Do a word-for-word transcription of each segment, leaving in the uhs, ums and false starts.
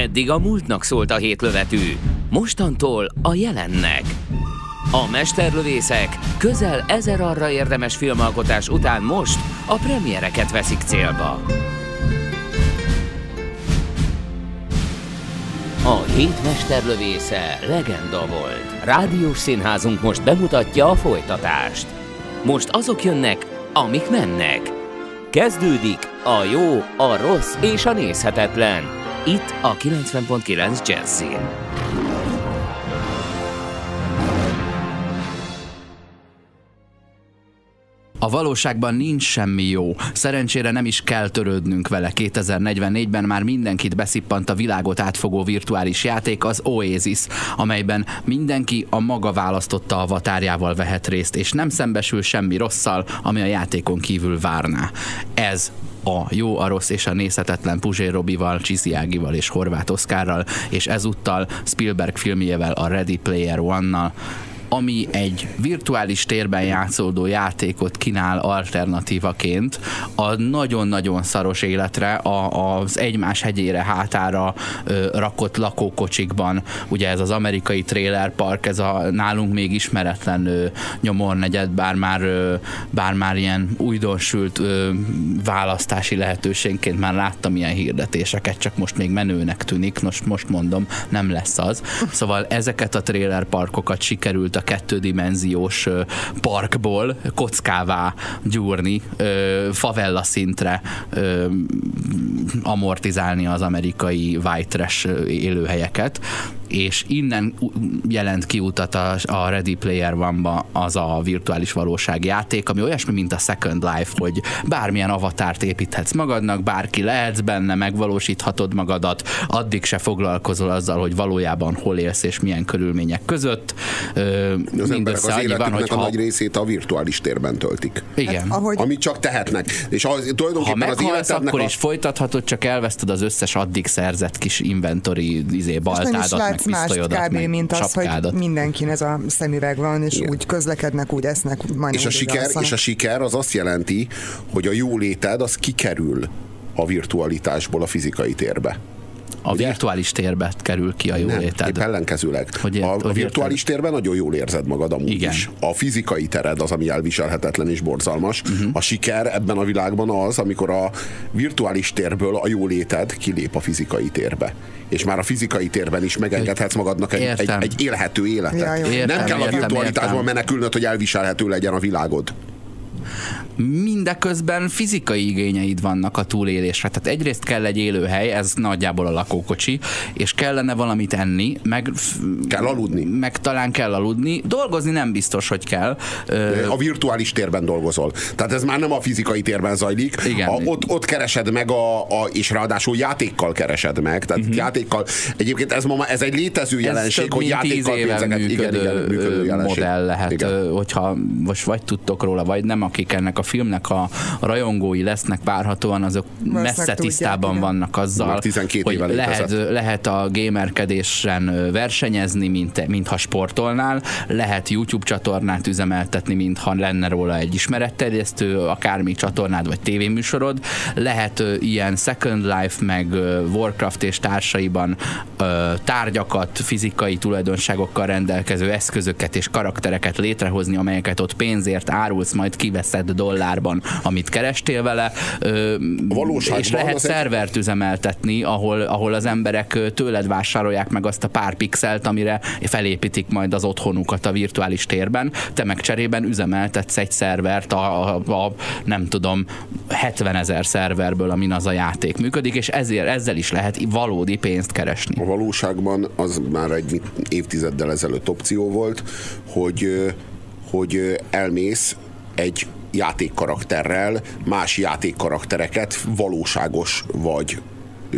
Eddig a múltnak szólt a hétlövetű, mostantól a jelennek. A mesterlövészek közel ezer arra érdemes filmalkotás után most a premiereket veszik célba. A hét mesterlövésze legenda volt. Rádiós színházunk most bemutatja a folytatást. Most azok jönnek, amik mennek. Kezdődik a jó, a rossz és a nézhetetlen. Itt a kilencven pont kilenc Jazzin. A valóságban nincs semmi jó. Szerencsére nem is kell törődnünk vele. kétezer-negyvennégyben már mindenkit beszippant a világot átfogó virtuális játék, az Oasis, amelyben mindenki a maga választotta avatárjával vehet részt, és nem szembesül semmi rosszal, ami a játékon kívül várná. Ez a jó, a rossz és a nézhetetlen Puzsér Robival, Csizzy Ágival és Horváth Oszkárral, és ezúttal Spielberg filmjével, a Ready Player One-nal, ami egy virtuális térben játszódó játékot kínál alternatívaként a nagyon-nagyon szaros életre, a, az egymás hegyére hátára ö, rakott lakókocsikban. Ugye ez az amerikai trailer park, ez a nálunk még ismeretlen ö, nyomornegyed, bár már, ö, bár már ilyen újdonsült ö, választási lehetőségként már láttam ilyen hirdetéseket, csak most még menőnek tűnik, most, most mondom, nem lesz az. Szóval ezeket a trailer parkokat sikerült a kettődimenziós parkból kockává gyúrni, favella szintre amortizálni az amerikai white trash élőhelyeket, és innen jelent ki utat a, a Ready Player One-ba az a virtuális valóság játék, ami olyasmi, mint a Second Life, hogy bármilyen avatárt építhetsz magadnak, bárki lehetsz benne, megvalósíthatod magadat, addig se foglalkozol azzal, hogy valójában hol élsz és milyen körülmények között. Az emberek az életüknek van, a ha... nagy részét a virtuális térben töltik. Igen. Hát, ahogy... Amit csak tehetnek. És az, ha meghalsz, akkor a... is folytathatod, csak elveszted az összes addig szerzett kis inventory izé, baltádat, meg pisztolyodat, kb. Mint az, sapkádat. Hogy mindenkin ez a szemüveg van, és igen, úgy közlekednek, úgy esznek. És a, siker, és a siker az azt jelenti, hogy a jóléted az kikerül a virtualitásból a fizikai térbe. A ugye? Virtuális térbe kerül ki a jóléted. Nem, épp ellenkezőleg. Hogy a, a virtuális térben nagyon jól érzed magad amúgy igen, is. A fizikai tered az, ami elviselhetetlen és borzalmas. Uh-huh. A siker ebben a világban az, amikor a virtuális térből a jóléted kilép a fizikai térbe. És már a fizikai térben is megengedhetsz magadnak egy, egy, egy élhető életet. Ja, értem, nem kell a virtualitásban menekülnöd, hogy elviselhető legyen a világod. Mindeközben fizikai igényeid vannak a túlélésre. Tehát egyrészt kell egy élőhely, ez nagyjából a lakókocsi, és kellene valamit enni, meg kell aludni. Meg talán kell aludni. Dolgozni nem biztos, hogy kell. A virtuális térben dolgozol. Tehát ez már nem a fizikai térben zajlik. Igen. A, ott, ott keresed meg, a, a, és ráadásul játékkal keresed meg. Tehát uh-huh. játékkal. Egyébként ez, ma, ez egy létező jelenség, hogy játékkal pénzeket működő, igen, igen, működő jelenség. Modell lehet, igen, hogyha most vagy tudtok róla, vagy nem, akik ennek a filmnek a rajongói lesznek várhatóan, azok messze tudják, tisztában igen, vannak azzal, hogy lehet, lehet a gamerkedésen versenyezni, mint, mintha sportolnál, lehet YouTube csatornát üzemeltetni, mintha lenne róla egy ismeretterjesztő, akármi csatornád vagy tévéműsorod, lehet uh, ilyen Second Life, meg uh, Warcraft és társaiban uh, tárgyakat, fizikai tulajdonságokkal rendelkező eszközöket és karaktereket létrehozni, amelyeket ott pénzért árulsz, majd kiveszed dollárban, amit kerestél vele, és lehet szervert egy... üzemeltetni, ahol, ahol az emberek tőled vásárolják meg azt a pár pixelt, amire felépítik majd az otthonukat a virtuális térben, te meg cserében üzemeltetsz egy szervert a, a, a nem tudom, hetvenezer szerverből, amin az a játék működik, és ezért ezzel is lehet valódi pénzt keresni. A valóságban az már egy évtizeddel ezelőtt opció volt, hogy, hogy elmész egy játékkarakterrel, más játékkaraktereket, valóságos vagy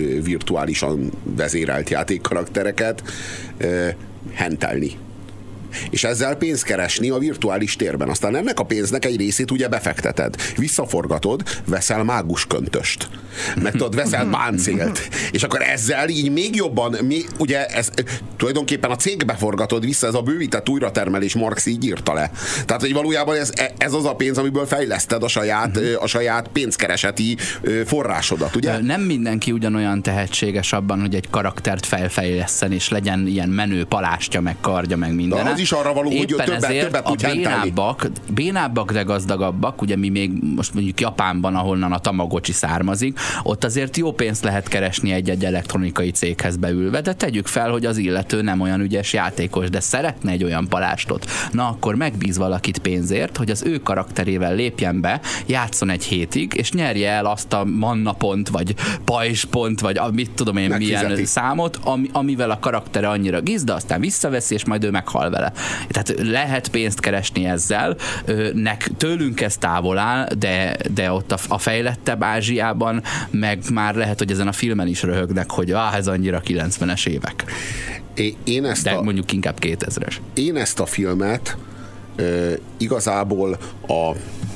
virtuálisan vezérelt játékkaraktereket hentelni. és ezzel pénzt keresni a virtuális térben. Aztán ennek a pénznek egy részét ugye befekteted. Visszaforgatod, veszel mágusköntöst. Meg tudod, veszel páncélt. És akkor ezzel így még jobban, még, ugye ez, tulajdonképpen a cégbe forgatod vissza, ez a bővített újratermelés, Marx így írta le. Tehát, hogy valójában ez, ez az a pénz, amiből fejleszted a saját, a saját pénzkereseti forrásodat, ugye? Nem mindenki ugyanolyan tehetséges abban, hogy egy karaktert felfejleszten, és legyen ilyen menő palástja, meg kardja, meg minden. De az is arra való, hogy többet, többet a bénábbak, bénábbak, de gazdagabbak, ugye mi még most mondjuk Japánban, ahonnan a Tamagocsi származik, ott azért jó pénzt lehet keresni egy-egy elektronikai céghez beülve, de tegyük fel, hogy az illető nem olyan ügyes játékos, de szeretne egy olyan palástot. Na akkor megbíz valakit pénzért, hogy az ő karakterével lépjen be, játszon egy hétig, és nyerje el azt a mannapont, vagy pajzspont, vagy mit tudom én milyen számot, ami, amivel a karaktere annyira gizda, aztán visszaveszi, és majd ő meghal vele. Tehát lehet pénzt keresni ezzel, nek, tőlünk ez távol áll, de, de ott a, a fejlettebb Ázsiában meg már lehet, hogy ezen a filmen is röhögnek, hogy ah, ez annyira kilencvenes évek. Én ezt de a, mondjuk inkább kétezres. Én ezt a filmet uh, igazából a,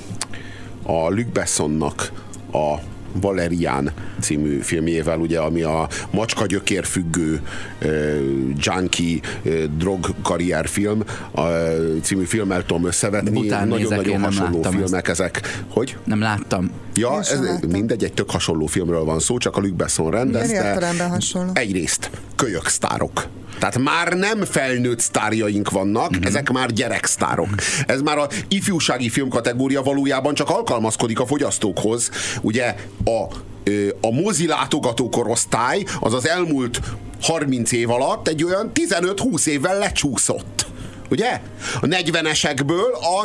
a Luc Bessonnak a Valerian című filmjével, ugye, ami a macska gyökérfüggő uh, junkie uh, drog karrier film uh, című filmmel tudom összevetni. Nagyon-nagyon hasonló filmek ezt. Ezek. Hogy? Nem láttam. Ja, ez mindegy, egy tök hasonló filmről van szó, csak a Luc Besson rendezte. Egyrészt kölyök sztárok. Tehát már nem felnőtt sztárjaink vannak, mm-hmm. ezek már gyereksztárok. Ez már a ifjúsági filmkategória valójában csak alkalmazkodik a fogyasztókhoz. Ugye a, a mozi látogató korosztály az az elmúlt harminc év alatt egy olyan tizenöt-húsz évvel lecsúszott. Ugye? A negyvenesekből a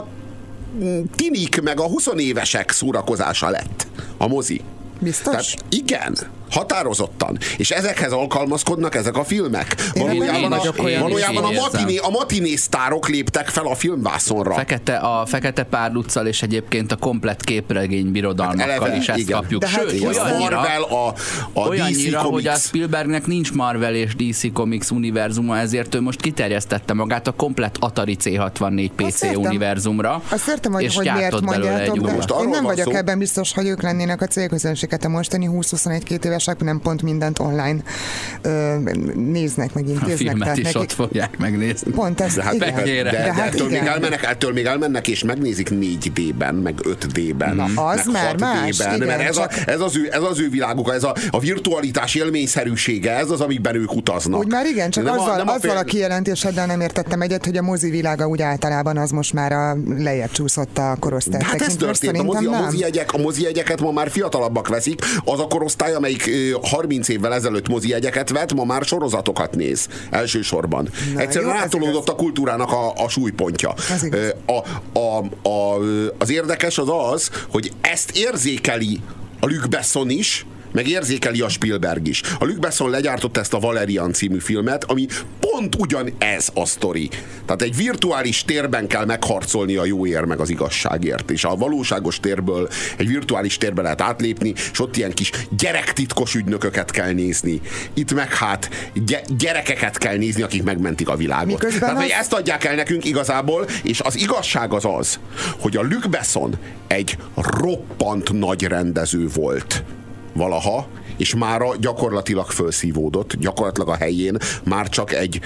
tinik meg a huszonévesek szórakozása lett a mozi. Biztos? Tehát igen, határozottan. És ezekhez alkalmazkodnak ezek a filmek. Valójában, a, valójában a, matiné, a matiné sztárok léptek fel a filmvászonra. Fekete, a Fekete Párduccal és egyébként a komplett képregény birodalmakkal hát eleve, is ezt igen. kapjuk. De Sőt, hát olyannyira, Marvel, a, a olyannyira, dé cé hogy a Spielbergnek nincs Marvel és dé cé Comics univerzuma, ezért ő most kiterjesztette magát a komplett Atari cé hatvannégy pé cé azt univerzumra. Azt értem, hogy, hogy miért mondjátok, de most én nem vagyok szó. ebben biztos, hogy ők lennének a célközönséget. A mostani húsz-huszonegy-két évesek nem pont mindent online ö, néznek, meg intéznek. A filmet tehát is nekik... ott fogják megnézni. Pont ezt, de hát, igen. De, de, de, de hát ettől, igen. még elmennek, ettől még elmennek, és megnézik négy dé-ben, meg öt dé-ben, Na, az meg már hat más, dé-ben, igen, mert ez, csak... a, ez, az ő, ez az ő világuk, ez a, a virtualitás élményszerűsége, ez az, amikben ők utaznak. Úgy már igen, csak nem azzal, a, nem a, azzal a kijelentéseddel nem értettem egyet, hogy a mozi világa úgy általában az most már a lejjebb csúszott a korosztály. Hát ez történt, a mozi, a mozi jegyek, a mozi jegyeket ma már fiatalabbak veszik, az a korosztály, amelyik harminc évvel ezelőtt mozi jegyeket vett, ma már sorozatokat néz elsősorban. Na, egyszerűen jó, átolódott a kultúrának a, a súlypontja. A, a, a, az érdekes az az, hogy ezt érzékeli a Luc Besson is, meg érzékeli a Spielberg is. A Luc Besson legyártott ezt a Valerian című filmet, ami pont ugyanez a sztori. Tehát egy virtuális térben kell megharcolni a jóért meg az igazságért. És a valóságos térből egy virtuális térbe lehet átlépni, és ott ilyen kis gyerektitkos ügynököket kell nézni. Itt meg hát gy- gyerekeket kell nézni, akik megmentik a világot. Miközben Tehát, hogy az... ezt adják el nekünk igazából, és az igazság az az, hogy a Luc Besson egy roppant nagy rendező volt valaha, és mára gyakorlatilag felszívódott, gyakorlatilag a helyén már csak egy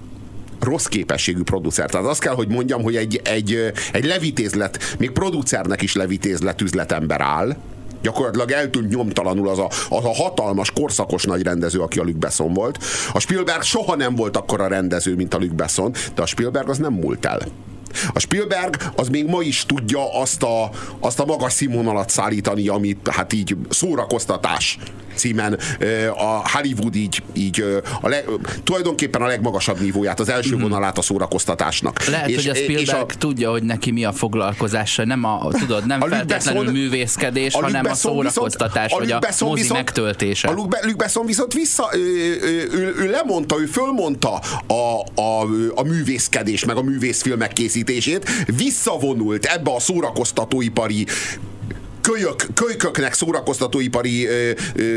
rossz képességű producer. Tehát azt kell, hogy mondjam, hogy egy, egy, egy levitézlet, még producernek is levitézlet üzletember áll, gyakorlatilag eltűnt nyomtalanul az a, az a hatalmas, korszakos nagy rendező, aki a Luc Besson volt. A Spielberg soha nem volt akkora rendező, mint a Luc Besson, de a Spielberg az nem múlt el. A Spielberg az még ma is tudja azt a, azt a magas színvonalat szállítani, amit hát így szórakoztatás címen a Hollywood így, így a leg, tulajdonképpen a legmagasabb nívóját, az első vonalát a szórakoztatásnak. Lehet, és, hogy a Spielberg a, tudja, hogy neki mi a foglalkozása, nem a, tudod, nem a feltétlenül Besson, művészkedés, a hanem a szórakoztatás, viszont, vagy a, a mozi viszont, megtöltése. A Luc Besson viszont vissza, ő, ő, ő, ő lemondta, ő fölmondta a, a, a művészkedés, meg a művészfilmek készítését, visszavonult ebbe a szórakoztatóipari kölyök, kölyköknek szórakoztatóipari ö, ö,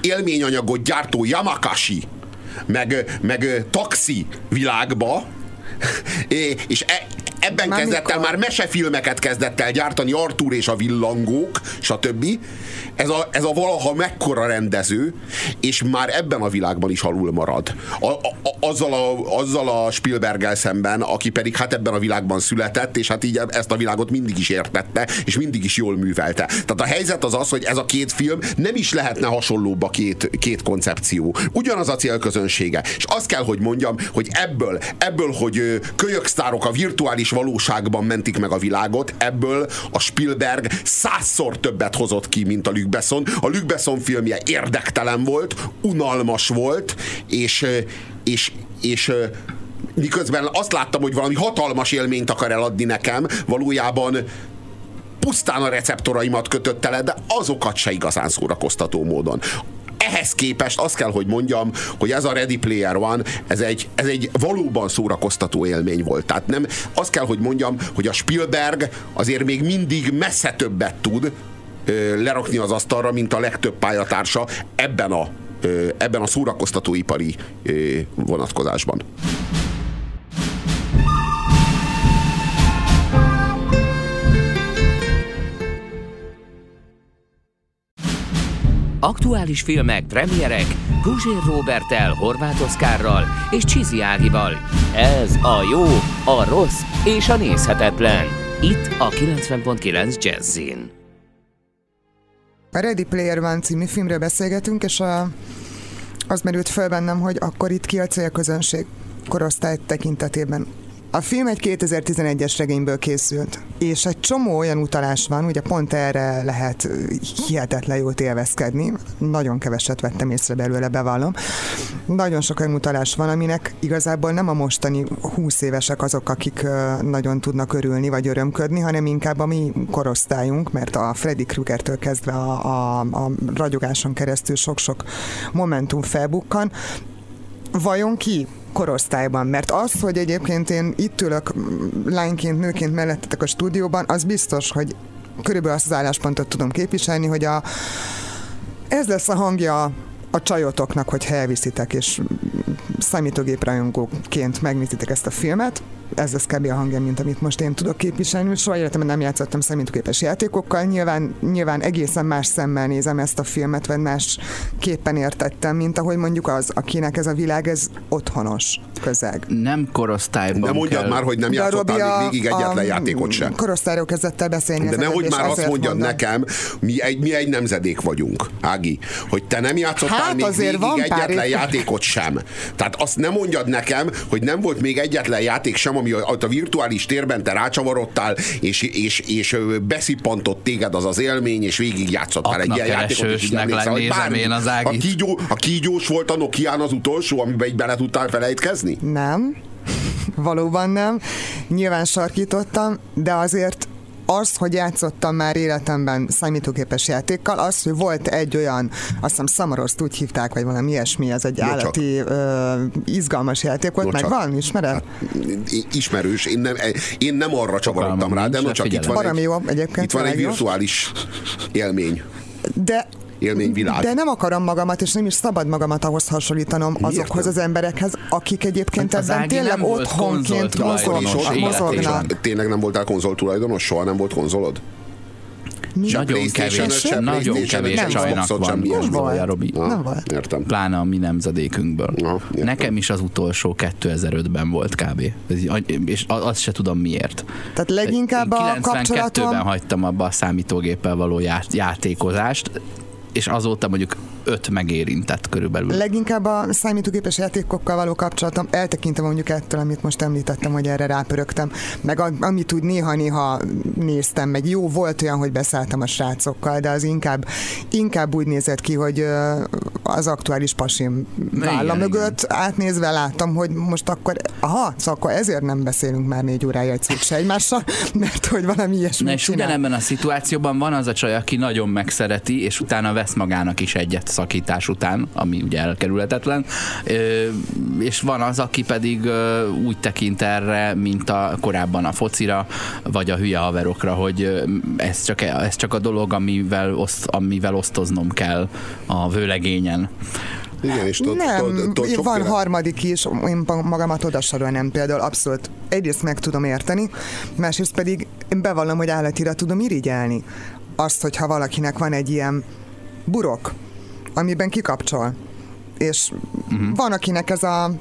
élményanyagot gyártó Yamakasi meg, meg taxi világba, és e, ebben már kezdett mikor? el, már mesefilmeket kezdett el gyártani, Arthur és a villangók, stb. Ez a, ez a valaha mekkora rendező, és már ebben a világban is alul marad. A, a, azzal, a, azzal a Spielberggel szemben, aki pedig hát ebben a világban született, és hát így ezt a világot mindig is értette, és mindig is jól művelte. Tehát a helyzet az az, hogy ez a két film nem is lehetne hasonlóbb a két, két koncepció. Ugyanaz a célközönsége. És azt kell, hogy mondjam, hogy ebből, ebből, hogy kölyöksztárok a virtuális valóságban mentik meg a világot, ebből a Spielberg százszor többet hozott ki, mint a Luc Besson. A Luc Besson filmje érdektelen volt, unalmas volt, és, és, és miközben azt láttam, hogy valami hatalmas élményt akar eladni nekem, valójában pusztán a receptoraimat kötötte le, de azokat se igazán szórakoztató módon. Ehhez képest azt kell, hogy mondjam, hogy ez a Ready Player One, ez egy, ez egy valóban szórakoztató élmény volt. Tehát nem, azt kell, hogy mondjam, hogy a Spielberg azért még mindig messze többet tud ö, lerakni az asztalra, mint a legtöbb pályatársa ebben a, ö, ebben a szórakoztatóipari ö, vonatkozásban. Aktuális filmek, premierek, Guzsér Róberttel, Horváth Oszkárral és Csizi Ágival. Ez a jó, a rossz és a nézhetetlen. Itt a kilencven pont kilenc Jazzin. A Ready Player One című filmről beszélgetünk, és a, az merült föl bennem, hogy akkor itt ki a célközönség korosztály tekintetében. A film egy kétezer-tizenegyes regényből készült, és egy csomó olyan utalás van, ugye pont erre lehet hihetetlen jót élvezkedni. Nagyon keveset vettem észre belőle, bevallom. Nagyon sok olyan utalás van, aminek igazából nem a mostani húsz évesek azok, akik nagyon tudnak örülni vagy örömködni, hanem inkább a mi korosztályunk, mert a Freddy Kruegertől kezdve a, a, a ragyogáson keresztül sok-sok momentum felbukkan. Vajon ki korosztályban? Mert az, hogy egyébként én itt ülök lányként, nőként mellettetek a stúdióban, az biztos, hogy körülbelül azt az álláspontot tudom képviselni, hogy a, ez lesz a hangja a csajotoknak, hogy elviszitek, és számítógéprajongóként megnézitek ezt a filmet. Ez lesz kb. A hangja, mint amit most én tudok képviselni. Soha életemben nem játszottam számítógépes játékokkal. Nyilván, nyilván egészen más szemmel nézem ezt a filmet, vagy másképpen értettem, mint ahogy mondjuk az, akinek ez a világ, ez otthonos közeg. Nem korosztályban De mondjad kell. már, hogy nem játszottál még végig egyetlen játékot sem. Korosztályról kezdett el beszélni. De nehogy már azt mondjad mondom. nekem, mi egy, mi egy nemzedék vagyunk, Ági, hogy te nem játszottál hát még végig egyetlen játékot sem. Tehát azt nem mondjad nekem, hogy nem volt még egyetlen játék sem, ami a, a virtuális térben te rácsavarodtál, és, és, és beszippantott téged az az élmény, és végig játszottál egy ilyen játékot, és nézem én az Ágit. A, kígyó, a kígyós volt a Nokián az utolsó, amiben így bele tudtál felejtkezni? Nem. Valóban nem. Nyilván sarkítottam, de azért az, hogy játszottam már életemben számítógépes játékkal, az, hogy volt egy olyan, azt hiszem Samaroszt úgy hívták, vagy valami ilyesmi, ez egy no állati ö, izgalmas játék volt, no meg van, ismered? Hát, ismerős, én nem, én nem arra csavarodtam rá, de no csak itt van, egy, jó, itt van egy virtuális élmény. De élményvilág. De nem akarom magamat, és nem is szabad magamat ahhoz hasonlítanom azokhoz az emberekhez, akik egyébként hát ebben tényleg otthonként mozognak. Tényleg nem voltál konzoltulajdonos? Soha nem volt konzolod? Nagyon kevés, nagyon kevés csajnak van konzolja, Robi. Nem volt. Értem. Pláne a mi nemzedékünkből. Na, nekem is az utolsó kétezer-ötben volt kb. És azt se tudom miért. Tehát leginkább a kapcsolatom... kilencvenkettőben hagytam abba a számítógéppel való játékozást, és azóta mondjuk öt megérintett körülbelül. Leginkább a számítógépes játékokkal való kapcsolatom, eltekintem mondjuk ettől, amit most említettem, hogy erre rápörögtem, meg amit úgy néha-néha néztem, meg jó, volt olyan, hogy beszálltam a srácokkal, de az inkább, inkább úgy nézett ki, hogy az aktuális pasim válla mögött igen. átnézve láttam, hogy most akkor, aha, szóval akkor ezért nem beszélünk már négy órája egy szűkse egymással, mert hogy valami ilyesmit és ugyanebben a szituációban van az a csaj, aki nagyon megszereti, és utána vesz magának is egyet szakítás után, ami ugye elkerülhetetlen, és van az, aki pedig úgy tekint erre, mint a korábban a focira, vagy a hülye haverokra, hogy ez csak, ez csak a dolog, amivel, oszt, amivel osztoznom kell a vőlegényen. Igen, és tud, nem, tud, tud, van féle... harmadik is, én magamat oda sorolnám például, abszolút egyrészt meg tudom érteni, másrészt pedig én bevallom, hogy állatira tudom irigyelni. Azt, hogyha valakinek van egy ilyen burok, amiben kikapcsol, és uh-huh. van, akinek ez a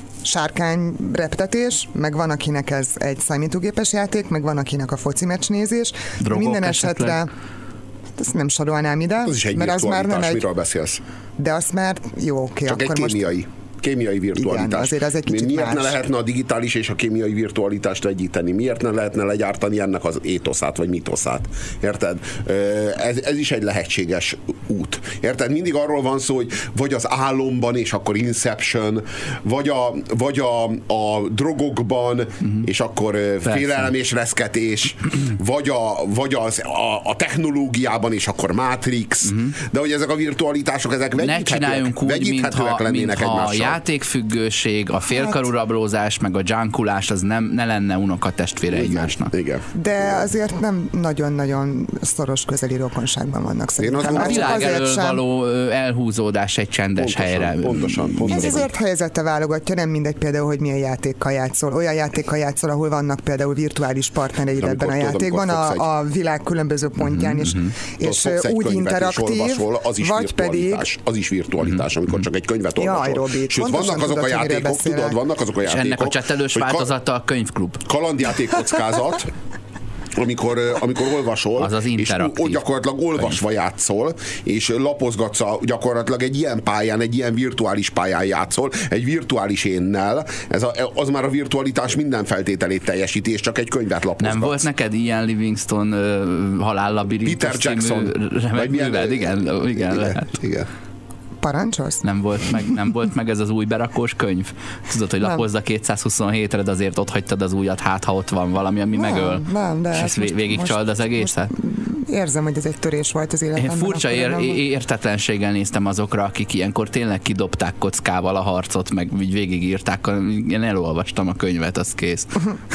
sárkány reptetés, meg van, akinek ez egy számítógépes játék, meg van, akinek a foci meccs nézés. Drogok minden esetre esetleg? ezt nem sorolnám ide. Az is egy mert az már nem egy... miről beszélsz? De azt már jó, oké. Csak akkor egy kémiai. Most... kémiai virtualitás. Igen, azért az egy kicsit Miért más. ne lehetne a digitális és a kémiai virtualitást egyíteni? Miért ne lehetne legyártani ennek az étoszát, vagy mitoszát? Érted? Ez, ez is egy lehetséges út. Érted? Mindig arról van szó, hogy vagy az álomban, és akkor Inception, vagy a, vagy a, a drogokban, uh-huh. és akkor Persze. félelem és reszketés, vagy, a, vagy az, a, a technológiában, és akkor Matrix, uh-huh. de hogy ezek a virtualitások, ezek vegyíthetőek, vegyíthetőek lennének egymással. Játékfüggőség, a félkarú rablózás, meg a junkulás, az nem, ne lenne unokatestvére egymásnak. Igen. De azért nem nagyon-nagyon szoros közeli rokonságban vannak szerintem. A világ elől való elhúzódás egy csendes pontosan, helyre. Pontosan, pontosan. Ez azért helyzete válogatja, nem mindegy például, hogy milyen játékkal játszol. Olyan játékkal játszol, ahol vannak például virtuális partnereid ebben a játékban, a, a világ különböző pontján is, mm-hmm. és, és úgy interaktív, olvasol, az is vagy pedig... Az is virtualitás, amikor csak egy könyvet olvasol. Robi, sőt, vannak azok a játékok, tudod, vannak azok a játékok. És ennek a csetelős változata a könyvklub. Kalandjátékkockázat, amikor, amikor olvasol, az az és gyakorlatilag olvasva játszol, és lapozgatsz a, gyakorlatilag egy ilyen pályán, egy ilyen virtuális pályán játszol, egy virtuális énnel, ez a, az már a virtualitás minden feltételét teljesíti, és csak egy könyvet lapozgatsz. Nem volt neked ilyen Livingstone uh, halállabirintus Peter Jackson. Vagy műved? Igen, igen, igen, lehet. Igen. Parancsolsz? Nem volt meg, nem volt meg ez az új berakós könyv? Tudod, hogy lapozza kétszázhuszonhétre, de azért ott hagytad az újat, hát ha ott van valami, ami nem, megöl. Nem, de és ezt végigcsald az egészet? Érzem, hogy ez egy törés volt az életemben. Én furcsa ér, értetlenséggel néztem azokra, akik ilyenkor tényleg kidobták kockával a harcot, meg így végigírták. Én elolvastam a könyvet, az kész.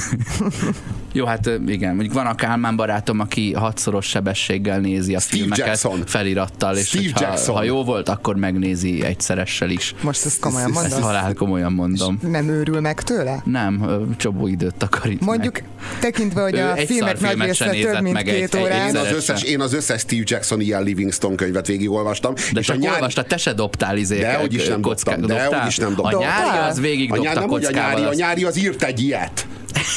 Jó, hát igen, mondjuk van a Kálmán barátom, aki hatszoros sebességgel nézi a Steve filmeket Jackson. felirattal, és ha, ha jó volt, akkor megnézi egyszeressel is. Most ezt komolyan mondod? Ezt halál komolyan mondom. És nem őrül meg tőle? Nem, csobó időt takarít mondjuk meg. Tekintve, hogy a filmek nagy része több, mint két órán. Én az, összes, én az összes Steve Jackson ilyen Livingstone könyvet végigolvastam. De és csak a nyári... olvastad, te se dobtál izé. De hogy is nem kocká... dobtam. De hogy is nem dobtam. A nyári az végig dobta nem, kockával. A nyári, a nyári az írt egy ilyet.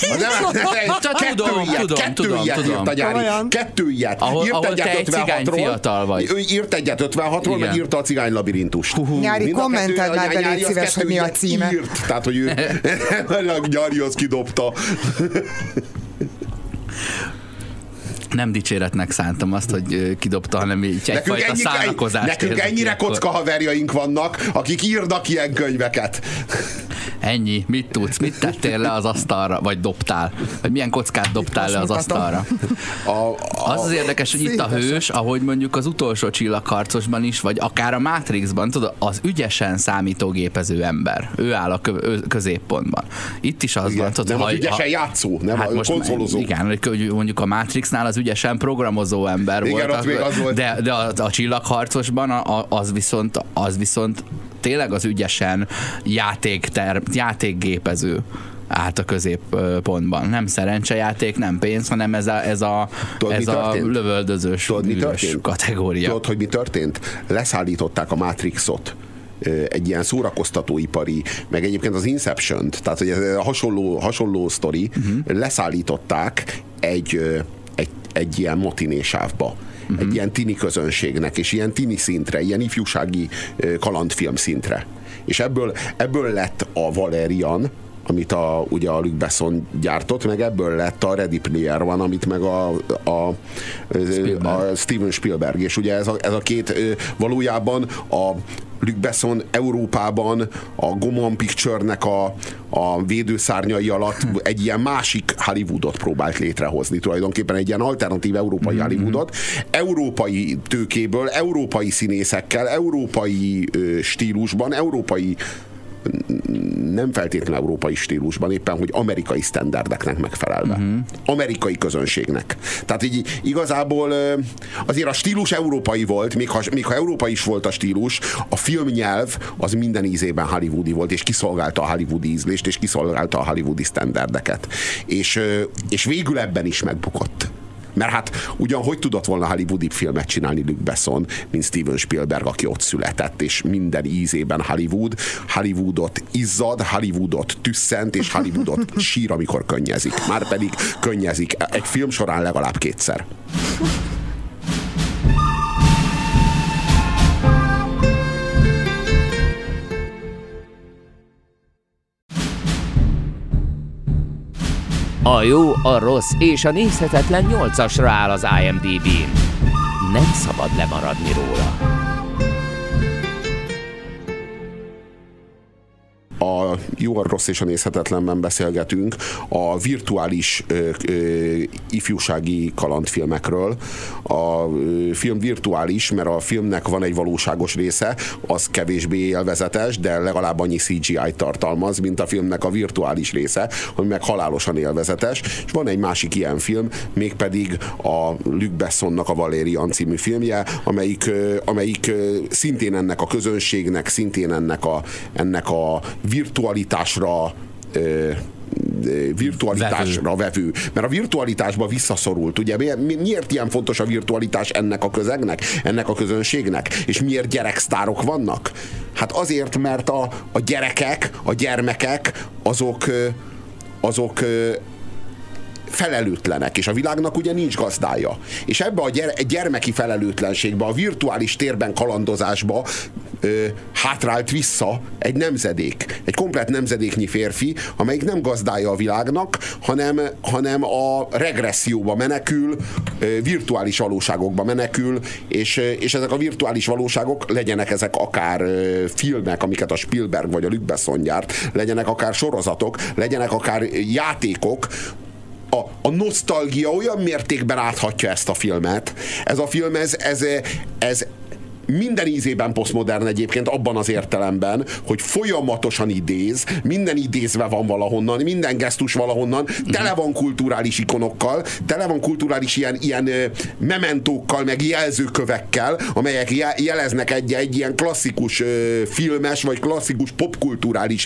Kettő tudom, ilyet, tudom, kettő tudom, ilyet tudom. írt a nyári. Kettő ilyet. Ahol, írt ahol egyet te egy cigány fiatal vagy. Ő írt egyet ötvenhatról, meg írta a cigány labirintust. Nyári, kommenteld már be, légy szíves, hogy mi a címe. Írt, tehát, hogy ő a nyári az kidobta. Nem dicséretnek szántam azt, hogy kidobta, hanem így egyfajta szánakozást. Nekünk ennyire kocka haverjaink vannak, akik írnak ilyen könyveket. Ennyi. Mit tudsz? Mit tettél le az asztalra? Vagy dobtál? Vagy milyen kockát dobtál le az asztalra? A, a, az az érdekes, hogy itt a hős, ahogy mondjuk az utolsó Csillagharcosban is, vagy akár a Matrixban, tudod, az ügyesen számítógépező ember. Ő áll a középpontban. Itt is az igen, van, tudod, nem ha, az ügyesen játszó, nem hát a konszolozó. Igen, hogy mondjuk a Matrixnál az ügyesen programozó ember igen, volt. Ott az volt. De, de a, a Csillagharcosban a, az viszont az viszont tényleg az ügyesen játékter, játékgépező állt a középpontban. Nem szerencsejáték, nem pénz, hanem ez a, ez a, ez a lövöldözős Tudod, kategória. Tudod, hogy mi történt? Leszállították a Matrixot, egy ilyen szórakoztatóipari, meg egyébként az Inception-t, tehát hogy ez a hasonló, hasonló sztori, uh-huh. leszállították egy, egy, egy ilyen motinésávba. Uh-huh. Egy ilyen tini közönségnek, és ilyen tini szintre, ilyen ifjúsági kalandfilm szintre. És ebből, ebből lett a Valerian, amit a, ugye a Luc Besson gyártott, meg ebből lett a Ready Player One, amit meg a, a, Spielberg. a Steven Spielberg. És ugye ez a, ez a két valójában a Luc Besson Európában a Gaumont Picture-nek a, a védőszárnyai alatt egy ilyen másik Hollywoodot próbált létrehozni, tulajdonképpen egy ilyen alternatív európai mm-hmm. Hollywoodot, európai tőkéből, európai színészekkel, európai ö, stílusban, európai nem feltétlenül európai stílusban, éppen, hogy amerikai sztenderdeknek megfelelve. Uh-huh. Amerikai közönségnek. Tehát így igazából azért a stílus európai volt, még ha, még ha európai is volt a stílus, a filmnyelv az minden ízében hollywoodi volt, és kiszolgálta a hollywoodi ízlést, és kiszolgálta a hollywoodi sztenderdeket. És, és végül ebben is megbukott. Mert hát ugyan hogy tudott volna hollywoodi filmet csinálni Luc Besson, mint Steven Spielberg, aki ott született, és minden ízében Hollywood, Hollywoodot izzad, Hollywoodot tüsszent, és Hollywoodot sír, amikor könnyezik. Márpedig könnyezik egy film során legalább kétszer. A jó, a rossz és a nézhetetlen nyolcasra áll az I M D B-n. Nem szabad lemaradni róla. A jó, a rossz és a nézhetetlenben beszélgetünk a virtuális ö, ö, ifjúsági kalandfilmekről. A ö, film virtuális, mert a filmnek van egy valóságos része, az kevésbé élvezetes, de legalább annyi C G I-t tartalmaz, mint a filmnek a virtuális része, ami meg halálosan élvezetes. És van egy másik ilyen film, mégpedig a Luc Bessonnak a Valérian című filmje, amelyik, ö, amelyik ö, szintén ennek a közönségnek, szintén ennek a, ennek a virtualitásra ö, virtualitásra vevő. vevő. Mert a virtualitásba visszaszorult. Ugye miért, miért ilyen fontos a virtualitás ennek a közegnek, ennek a közönségnek? És miért gyereksztárok vannak? Hát azért, mert a, a gyerekek, a gyermekek, azok azok felelőtlenek, és a világnak ugye nincs gazdája. És ebbe a gyere, gyermeki felelőtlenségbe, a virtuális térben kalandozásba ö, hátrált vissza egy nemzedék, egy komplett nemzedéknyi férfi, amelyik nem gazdája a világnak, hanem, hanem a regresszióba menekül, ö, virtuális valóságokba menekül, és, és ezek a virtuális valóságok, legyenek ezek akár ö, filmek, amiket a Spielberg vagy a Luc Besson gyárt, legyenek akár sorozatok, legyenek akár játékok, A, a nosztalgia olyan mértékben áthatja ezt a filmet. Ez a film, ez, ez, ez minden ízében posztmodern egyébként abban az értelemben, hogy folyamatosan idéz, minden idézve van valahonnan, minden gesztus valahonnan, tele van kulturális ikonokkal, tele van kulturális ilyen, ilyen mementókkal, meg jelzőkövekkel, amelyek jeleznek egy, egy ilyen klasszikus filmes, vagy klasszikus popkulturális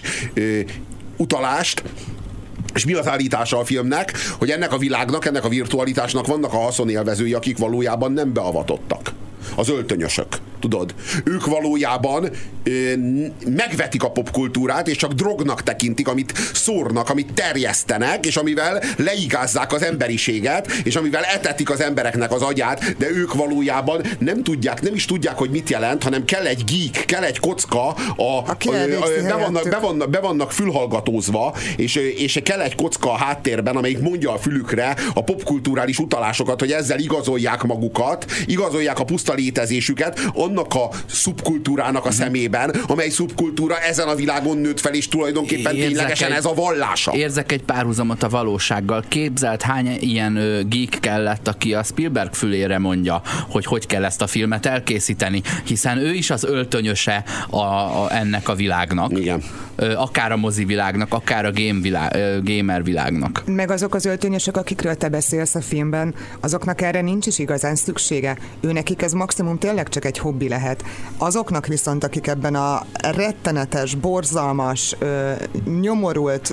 utalást. És mi az állítása a filmnek? Hogy ennek a világnak, ennek a virtualitásnak vannak a haszonélvezői, akik valójában nem beavatottak. Az öltönyösök. Tudod? Ők valójában ö, megvetik a popkultúrát, és csak drognak tekintik, amit szórnak, amit terjesztenek, és amivel leigázzák az emberiséget, és amivel etetik az embereknek az agyát, de ők valójában nem tudják, nem is tudják, hogy mit jelent, hanem kell egy geek, kell egy kocka, a, a, be, vannak, be, vannak, be vannak fülhallgatózva, és, és kell egy kocka a háttérben, amelyik mondja a fülükre a popkulturális utalásokat, hogy ezzel igazolják magukat, igazolják a puszta létezésüket, annak a szubkultúrának a szemében, amely szubkultúra ezen a világon nőtt fel, és tulajdonképpen érzek ténylegesen egy, ez a vallása. Érzek egy párhuzamot a valósággal. Képzelt, hány ilyen ö, geek kellett, aki a Spielberg fülére mondja, hogy hogy kell ezt a filmet elkészíteni, hiszen ő is az öltönyöse a, a, ennek a világnak. Igen. Ö, akár a mozi világnak, akár a game világ, ö, gamer világnak. Meg azok az öltönyösök, akikről te beszélsz a filmben, azoknak erre nincs is igazán szüksége. Ő nekik ez maximum tényleg csak egy hobbi lehet. Azoknak viszont, akik ebben a rettenetes, borzalmas, ö, nyomorult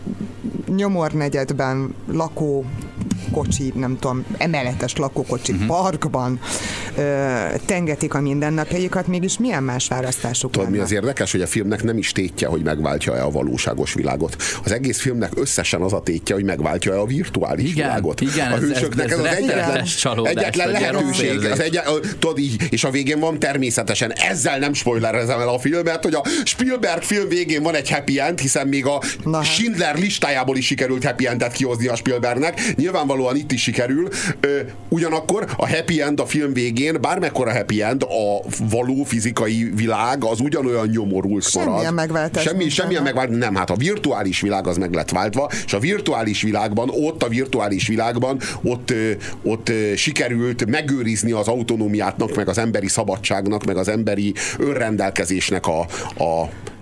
nyomornegyedben lakó kocsi, nem tudom, emeletes lakókocsi uh-huh. parkban ö, tengetik a mindennapjaikat, mégis milyen más választásuk Tudod, lenne? mi az érdekes, hogy a filmnek nem is tétje, hogy megváltja-e a valóságos világot. Az egész filmnek összesen az a tétje, hogy megváltja-e a virtuális igen, világot. Igen, a hősöknek ez, ez, ez az egyetlen, csalódás, egyetlen lehetőség. Az egy, tudod, így, és a végén van természetesen, ezzel nem spoilerezem el a filmet, hogy a Spielberg film végén van egy happy end, hiszen még a Na, Schindler listájából is sikerült happy endet kihozni a Spielbergnek. Nyilvánvalóan itt is sikerül. Ugyanakkor a happy end a film végén, bármekkora happy end, a való fizikai világ az ugyanolyan nyomorult marad. Semmilyen megváltás. Semmi, semmilyen megváltás. Nem, hát a virtuális világ az meg lett váltva, és a virtuális világban, ott a virtuális világban, ott, ott sikerült megőrizni az autonómiátnak, meg az emberi szabadságnak, meg az emberi önrendelkezésnek a, a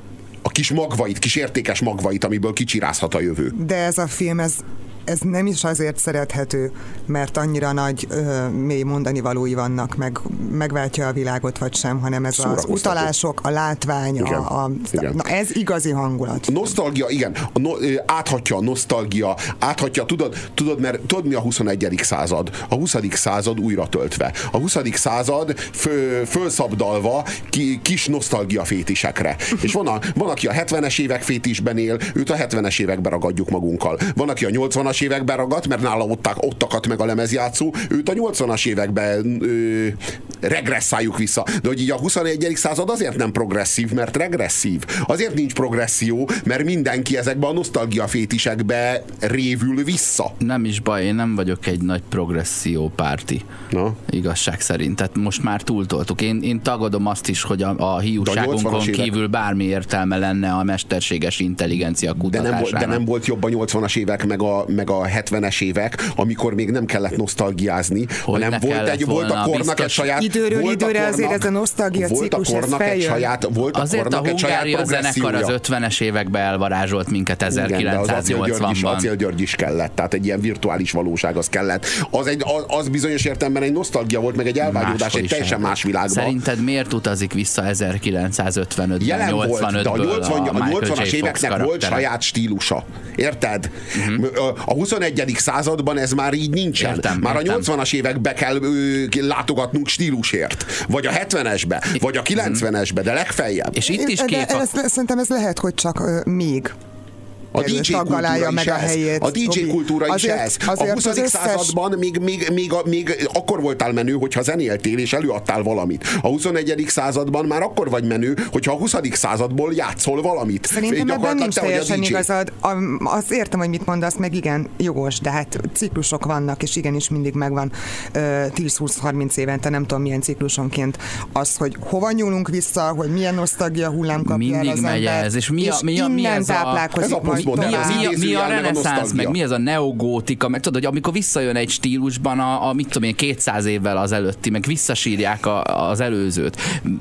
a kis magvait, kis értékes magvait, amiből kicsirázhat a jövő. De ez a film, ez ez nem is azért szerethető, mert annyira nagy, ö, mély mondani valói vannak, meg megváltja a világot, vagy sem, hanem ez az utalások, a látvány, igen, a, a, na ez igazi hangulat. A nosztalgia, igen, a no, áthatja a nosztalgia, áthatja, tudod, tudod, mert tudod mi a huszonegyedik század? A huszadik század újra töltve. A huszadik század fő, fölszabdalva ki, kis nosztalgia fétisekre. És van, a, van, aki a hetvenes évek fétisben él, őt a hetvenes években ragadjuk magunkkal. Van, aki a nyolcvanas években ragadt, mert nála ott, ott akadt meg a lemezjátszó, őt a nyolcvanas években ö, regresszáljuk vissza. De hogy így a huszonegyedik század azért nem progresszív, mert regresszív. Azért nincs progresszió, mert mindenki ezekbe a nosztalgia fétisekbe révül vissza. Nem is baj, én nem vagyok egy nagy progresszió párti. Na? Igazság szerint. Tehát most már túltoltuk. Én, én tagadom azt is, hogy a, a hiúságunkon kívül bármi értelme lenne a mesterséges intelligencia kutatásának. De nem, de nem volt jobb a nyolcvanas évek, meg a, meg a hetvenes évek, amikor még nem kellett nosztalgiázni, hogy hanem volt, egy, volt a kornak egy saját... Időről volt időre kornak, azért ez a nosztalgia ciklus, ez feljön. Saját, volt a azért kornak a egy saját progressziója. zenekar az ötvenes években elvarázsolt minket ezerkilencszáznyolcvanban. Igen, de az Acél György is kellett, tehát egy ilyen virtuális valóság az kellett. Az, egy, az, az bizonyos értelemben egy nosztalgia volt, meg egy elvágyódás egy teljesen más világban. Szerinted miért utazik vissza ezerkilencszázötvenötben, nyolcvanötből a nyolcvanas éveknek volt saját stílusa. Érted? Uh-huh. A huszonegyedik században ez már így nincsen. Értem, már értem. a nyolcvanas évekbe kell ö, látogatnunk stílusért. Vagy a hetvenesbe, vagy a kilencvenesbe, de legfeljebb. És itt is de kép... ez, szerintem ez lehet, hogy csak ö, még. A dé dzsé kultúra is meg a helyét. A dé dzsé kultúra is azért, ez. A huszadik összes... században még, még, még, még akkor voltál menő, hogyha zenéltél és előadtál valamit. A huszonegyedik században már akkor vagy menő, hogyha a huszadik századból játszol valamit. Szerintem ebben nincs teljesen igazad. Azt értem, hogy mit mondasz, meg igen, jogos, de hát ciklusok vannak, és igenis mindig megvan tíz-húsz-harminc évente, nem tudom milyen ciklusonként az, hogy hova nyúlunk vissza, hogy milyen nosztalgia hullám kapja el az megy ember, ez, és mi a, mi a, mi ez a, a Mi a, mi, a, mi a reneszánsz, meg mi ez a neogótika, meg tudod, hogy amikor visszajön egy stílusban a, a mit tudom én, kétszáz évvel az előtti, meg visszasírják a, az előzőt.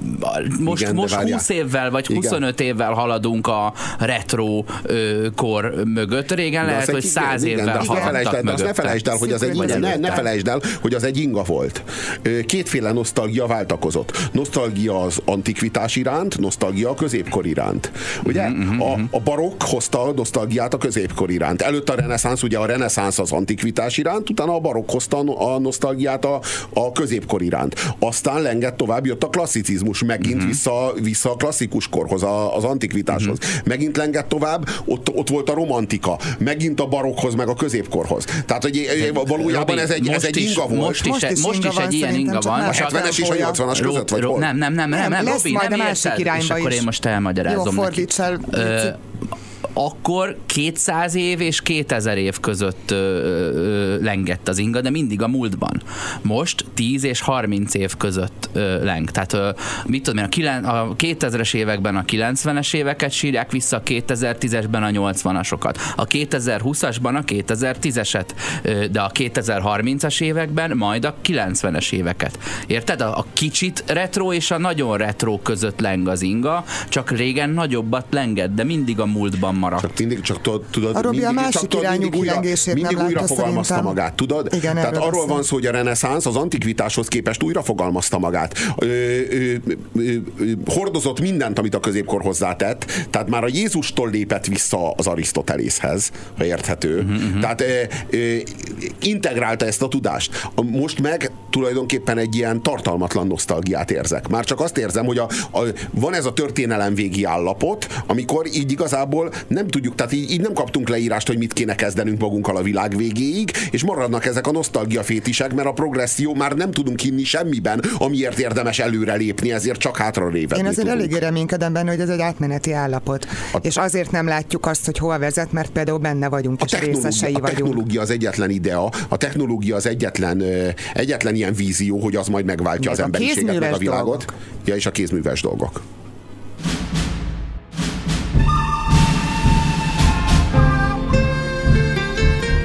Most, igen, most húsz évvel, vagy igen. huszonöt évvel haladunk a retro ö, kor mögött. Régen de lehet, hogy száz évvel igen, haladtak mögött. Ne felejtsd el, hogy az egy, ne, ne felejtsd el, hogy az egy inga volt. Kétféle nosztalgia váltakozott. Nosztalgia az antikvitás iránt, nosztalgia a középkor iránt. Ugye? Mm-hmm. A, a barokk hozta a nosztalgiát a középkor iránt. Előtt a reneszánsz, ugye a reneszánsz az antikvitás iránt, utána a barokk hozta a nosztalgiát a, a középkor iránt. Aztán lengett tovább, jött a klasszicizmus, megint mm-hmm. vissza, vissza a klasszikus korhoz, a, az antikvitáshoz. Mm-hmm. Megint lengett tovább, ott, ott volt a romantika, megint a barokkhoz, meg a középkorhoz. Tehát, hogy valójában Robi, ez egy, ez egy inga volt. Most is, most is, most is egy ilyen inga van. A hetvenes és a nyolcvanas között, vagy hol? Nem, nem, nem, nem, nem, Robi, nem érted. És akkor én most elmagyarázom neki. Akkor kétszáz év és kétezer év között ö, ö, lengett az inga, de mindig a múltban. Most tíz és harminc év között ö, leng. Tehát ö, mit tudom én, a, kilen, a kétezres években a kilencvenes éveket sírják vissza, a kétezer-tízesben a nyolcvanasokat. A kétezer-húszasban a kétezer-tízeset, ö, de a kétezer-harmincas években majd a kilencvenes éveket. Érted? A, a kicsit retro és a nagyon retro között leng az inga, csak régen nagyobbat lengett, de mindig a múltban maradt. Csak, mindig, csak tudod, a Robi mindig, a másik csak, irányú mindig újra, mindig nem újra fogalmazta szerintem. magát, tudod? Igen, tehát arról beszél. van szó, hogy a reneszánsz az antikvitáshoz képest újra fogalmazta magát. Ö, ö, ö, ö, hordozott mindent, amit a középkor hozzátett, tehát már a Jézustól lépett vissza az Arisztotelészhez, ha érthető. Uh-huh. Tehát ö, ö, integrálta ezt a tudást. Most meg tulajdonképpen egy ilyen tartalmatlan nosztalgiát érzek. Már csak azt érzem, hogy a, a, van ez a történelem végi állapot, amikor így igazából nem tudjuk, tehát így, így nem kaptunk leírást, hogy mit kéne kezdenünk magunkkal a világ végéig, és maradnak ezek a nosztalgia fétisek, mert a progresszió már nem tudunk hinni semmiben, amiért érdemes előrelépni, ezért csak hátra révedni. Én azért tudunk. eléggé reménykedem benne, hogy ez egy átmeneti állapot. A, és azért nem látjuk azt, hogy hova vezet, mert például benne vagyunk, és részesei vagyunk. A technológia az egyetlen idea, a technológia az egyetlen, egyetlen ilyen vízió, hogy az majd megváltja meg az emberiséget, meg a világot. Dolgok. Ja, és a kézműves dolgok.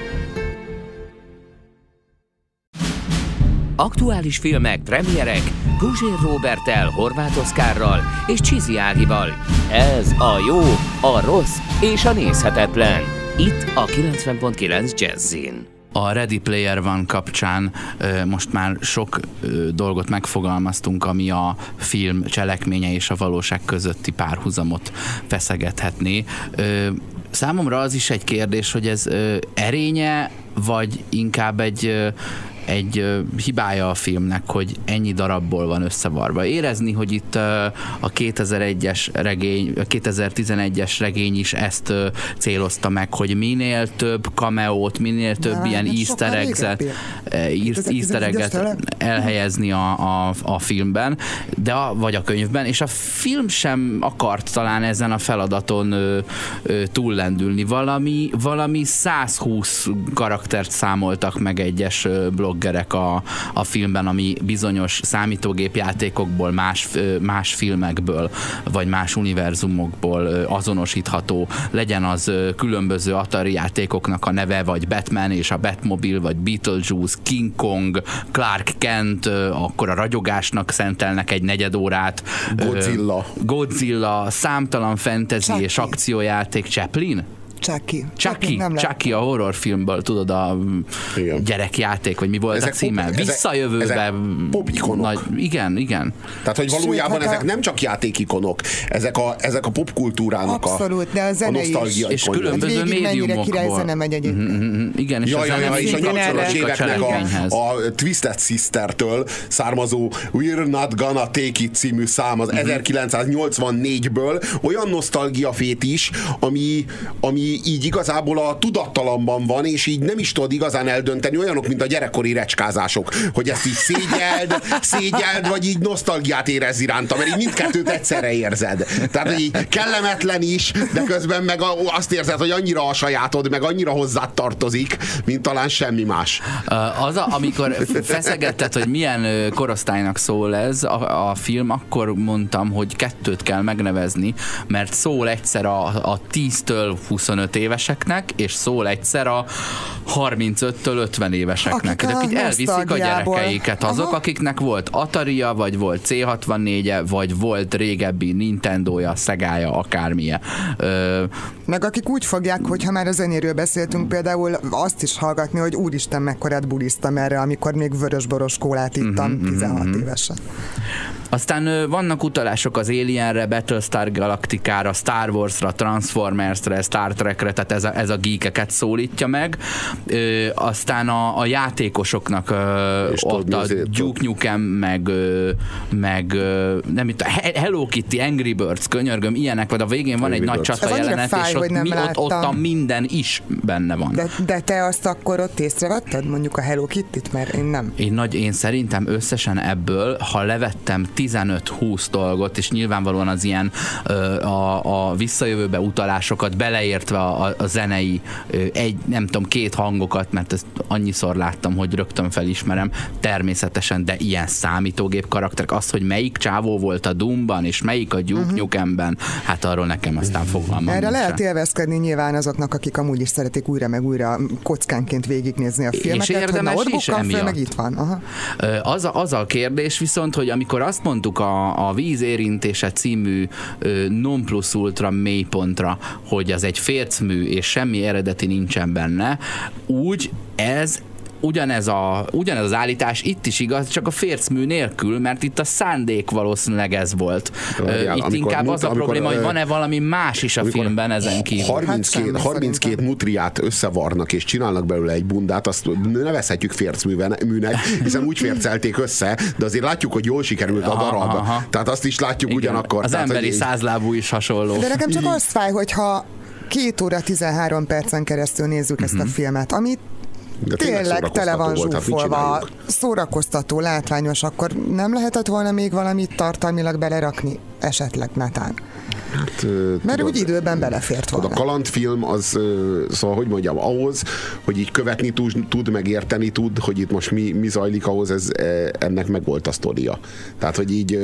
Aktuális filmek, premierek, Guzsér Róberttel, Horváth Oszkárral és Csizi Ágival. Ez a jó, a rossz és a nézhetetlen. Itt a kilencven pont kilenc Jazzin. A Ready Player One kapcsán ö, most már sok ö, dolgot megfogalmaztunk, ami a film cselekménye és a valóság közötti párhuzamot feszegethetné. Ö, számomra az is egy kérdés, hogy ez ö, erénye, vagy inkább egy ö, egy uh, hibája a filmnek, hogy ennyi darabból van összevarva. Érezni, hogy itt uh, a kétezer-egyes regény, a kétezer-tizenegyes regény is ezt uh, célozta meg, hogy minél több cameót, minél több de, ilyen easter egg-et, easter egg-et elhelyezni a, a, a filmben, de a, vagy a könyvben, és a film sem akart talán ezen a feladaton ö, ö, túllendülni. Valami, valami száz húsz karaktert számoltak meg egyes ö, blog A, a filmben, ami bizonyos számítógépjátékokból, más, más filmekből, vagy más univerzumokból azonosítható, legyen az különböző Atari játékoknak a neve, vagy Batman és a Batmobile, vagy Beetlejuice, King Kong, Clark Kent, akkor a ragyogásnak szentelnek egy negyed órát. Godzilla. Godzilla, számtalan fantasy Chucky. És akciójáték. Chaplin? Chucky. Chucky, Chucky a horrorfilmből, tudod, a igen. gyerekjáték, vagy mi volt ezek a címe? Pop, Visszajövőbe. Popikonok. Igen, igen. Tehát, hogy valójában Sőt, ezek a... nem csak játékikonok, ezek a, ezek a popkultúrának abszolút, a, de a zene a is. És különböző médiumokból. Zene megy egyébként. Mm-hmm, igen, és ja, a ja, zene ja, és a nyolcvanas éveknek a, a Twisted Sister-től származó We're Not Gonna Take It című szám az mm-hmm. ezerkilencszáznyolcvannégyből olyan nosztalgiafét is, ami, ami így igazából a tudattalamban van, és így nem is tudod igazán eldönteni, olyanok, mint a gyerekkori recskázások, hogy ezt így szégyeld, szégyeld, vagy így nosztalgiát érezz iránta, mert így mindkettőt egyszerre érzed. Tehát, hogy így kellemetlen is, de közben meg azt érzed, hogy annyira a sajátod, meg annyira hozzád tartozik, mint talán semmi más. Az, a, amikor feszegetted, hogy milyen korosztálynak szól ez a, a film, akkor mondtam, hogy kettőt kell megnevezni, mert szól egyszer a, a tíztől huszonöt éveseknek, és szól egyszer a harmincöttől ötven éveseknek. Akik, akik elviszik a gyerekeiket. Azok, aha. akiknek volt Ataria, vagy volt cé hatvannégye, vagy volt régebbi Nintendója, Szegája, akármilyen. Ö... Meg akik úgy fogják, hogy ha már a zenéről beszéltünk, például azt is hallgatni, hogy úristen, mekkorát bulisztam erre, amikor még vörösboros kólát ittam mm-hmm, tizenhat mm-hmm. évesen. Aztán vannak utalások az Alienre, Battlestar Galacticára, Star Warsra, Transformersre, Star Trekre, tehát ez a, ez a geekeket szólítja meg. Ö, aztán a, a játékosoknak ö, ott a Duke Nukem, meg, ö, meg ö, nem itt, Hello Kitty, Angry Birds, könyörgöm, ilyenek, vagy a végén van Angry egy Birds. Nagy csata jelenet, fáj, és ott, mi, ott, ott a minden is benne van. De, de te azt akkor ott észrevetted, mondjuk a Hello Kitty-t, mert én nem. Én, nagy, én szerintem összesen ebből, ha levettem tizenöt-húsz dolgot, és nyilvánvalóan az ilyen ö, a, a visszajövőbe utalásokat beleértve a, a zenei ö, egy, nem tudom, két hangokat, mert ezt annyiszor láttam, hogy rögtön felismerem, természetesen, de ilyen számítógép karakterek, az, hogy melyik csávó volt a Doomban, és melyik a Duke uh-huh. Nukemben, hát arról nekem aztán fogalmam. Erre lehet élvezkedni nyilván azoknak, akik amúgy is szeretik újra meg újra kockánként végignézni a filmeket, és érdemes hogy is emiatt. Meg itt van. Aha. Az, a, az a kérdés viszont, hogy amikor azt mondtuk a, a Víz érintése című non plus ultra mélypontra, hogy az egy fércmű és semmi eredeti nincsen benne, úgy ez Ugyanez, a, ugyanez az állítás itt is igaz, csak a fércmű nélkül, mert itt a szándék valószínűleg ez volt. Várjál, itt amikor, inkább az a amikor, probléma, hogy van-e valami más is a filmben ezen kívül. harminckét, harminckét nutriát összevarnak és csinálnak belőle egy bundát, azt nevezhetjük fércműnek, hiszen úgy fércelték össze, de azért látjuk, hogy jól sikerült a darab. Aha, aha. Tehát azt is látjuk igen, ugyanakkor. Az tehát, emberi hogy... százlábú is hasonló. De nekem csak azt fáj, hogyha két óra tizenhárom percen keresztül nézzük uh-huh. ezt a filmet, amit de tényleg tele van zsúfolva, szórakoztató, látványos, akkor nem lehetett volna még valamit tartalmilag belerakni? Esetleg netán. Hát, mert úgy időben belefért volna. A kalandfilm az, szóval, hogy mondjam, ahhoz, hogy így követni tud, tud megérteni tud, hogy itt most mi, mi zajlik, ahhoz ez, ennek meg volt a sztoria. Tehát, hogy így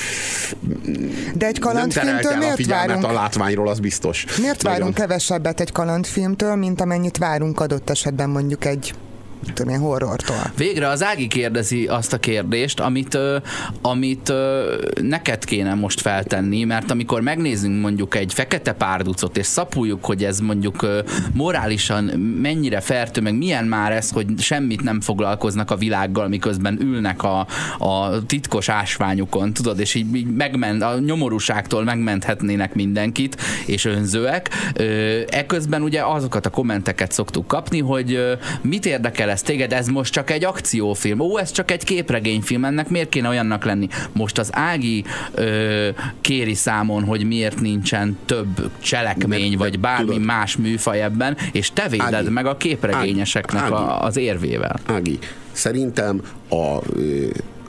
de egy kalandfilmtől miért a figyelmet várunk? A látványról, az biztos. Miért Nagyon. várunk kevesebbet egy kalandfilmtől, mint amennyit várunk adott esetben mondjuk egy tudom én, horrortól. Végre az Ági kérdezi azt a kérdést, amit, ö, amit ö, neked kéne most feltenni, mert amikor megnézünk mondjuk egy fekete párducot, és szapuljuk, hogy ez mondjuk ö, morálisan mennyire fertő, meg milyen már ez, hogy semmit nem foglalkoznak a világgal, miközben ülnek a, a titkos ásványukon, tudod, és így, így megment, a nyomorúságtól megmenthetnének mindenkit, és önzőek. Ö, eközben ugye azokat a kommenteket szoktuk kapni, hogy ö, mit érdekel ez téged, ez most csak egy akciófilm, ó, ez csak egy képregényfilm, ennek miért kéne olyannak lenni? Most az Ági ö, kéri számon, hogy miért nincsen több cselekmény, mert, vagy bármi tudod, más műfaj ebben, és te véded Ági, meg a képregényeseknek Ági, a, az érvével. Ági, szerintem a... Ö,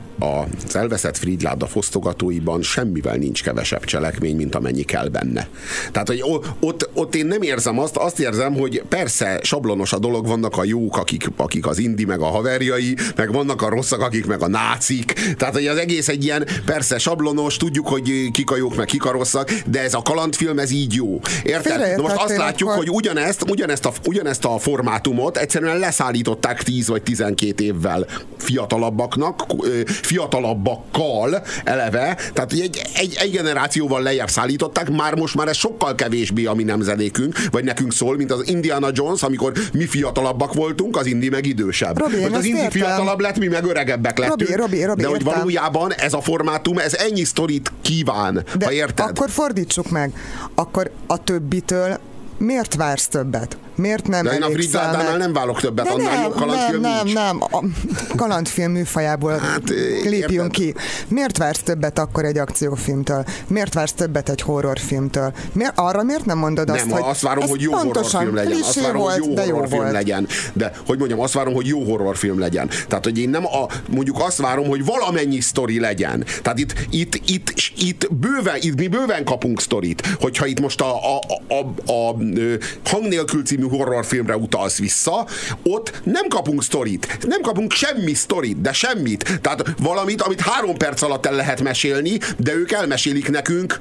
az elveszett Frídláda fosztogatóiban semmivel nincs kevesebb cselekmény, mint amennyi kell benne. Tehát, hogy ott, ott én nem érzem azt, azt érzem, hogy persze sablonos a dolog, vannak a jók, akik, akik az Indi, meg a haverjai, meg vannak a rosszak, akik meg a nácik. Tehát, hogy az egész egy ilyen, persze sablonos, tudjuk, hogy kik a jók, meg kik a rosszak, de ez a kalandfilm, ez így jó. Érted? Na most azt látjuk, akkor... hogy ugyanezt, ugyanezt, a, ugyanezt a formátumot egyszerűen leszállították tíz vagy tizenkét évvel fiatalabbaknak, fiatalabbakkal eleve, tehát egy, egy, egy generációval lejjebb szállították, már most már ez sokkal kevésbé a mi nemzedékünk, vagy nekünk szól, mint az Indiana Jones, amikor mi fiatalabbak voltunk, az Indi meg idősebb. Robi, most az Indi értem. Fiatalabb lett, mi meg öregebbek lettünk. Robi, Robi, Robi, de hogy értem. valójában ez a formátum, ez ennyi sztorit kíván, de ha érted? Akkor fordítsuk meg. Akkor a többitől miért vársz többet? Miért nem de én a Frídládánál nem válok többet, annál nem, jobb kalandfilm nem, nincs. Nem, nem, a kalandfilm műfajából hát, lépjünk ki. Miért vársz többet akkor egy akciófilmtől? Miért vársz többet egy horrorfilmtől? Miért, arra miért nem mondod azt, nem, hogy azt várom, hogy jó horrorfilm legyen. Azt várom, volt, hogy jó horrorfilm legyen. De, hogy mondjam, azt várom, hogy jó horrorfilm legyen. Tehát, hogy én nem a, mondjuk azt várom, hogy valamennyi sztori legyen. Tehát itt, itt, itt, itt, bőven, itt mi bőven kapunk sztorit. Hogyha itt most a, a, a, a, a Hang nélkül című horrorfilmre utalsz vissza, ott nem kapunk sztorit. Nem kapunk semmi sztorit, de semmit. Tehát valamit, amit három perc alatt el lehet mesélni, de ők elmesélik nekünk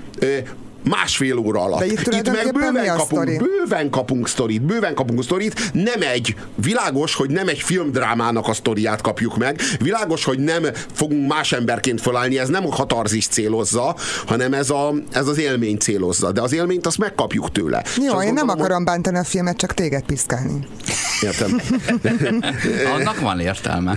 másfél óra alatt. Itt, itt meg bőven kapunk, bőven kapunk sztorit, bőven kapunk sztorit, nem egy, világos, hogy nem egy filmdrámának a sztoriát kapjuk meg, világos, hogy nem fogunk más emberként felállni, ez nem a katarzis célozza, hanem ez, a, ez az élmény célozza, de az élményt azt megkapjuk tőle. Jó, én gondolom, nem akarom bántani a filmet, csak téged piszkálni. Értem. Annak van értelme.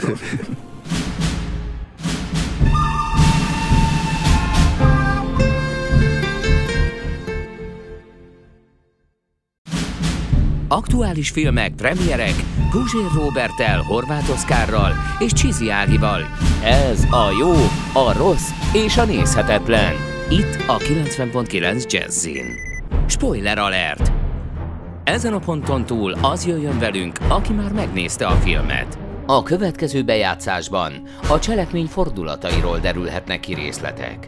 Aktuális filmek, premierek, Guzsér Róberttel, Horváth Oszkárral és Csizi Ágival. Ez a jó, a rossz és a nézhetetlen. Itt a kilencven pont kilenc Jazzin. Spoiler alert! Ezen a ponton túl az jöjjön velünk, aki már megnézte a filmet. A következő bejátszásban a cselekmény fordulatairól derülhetnek ki részletek.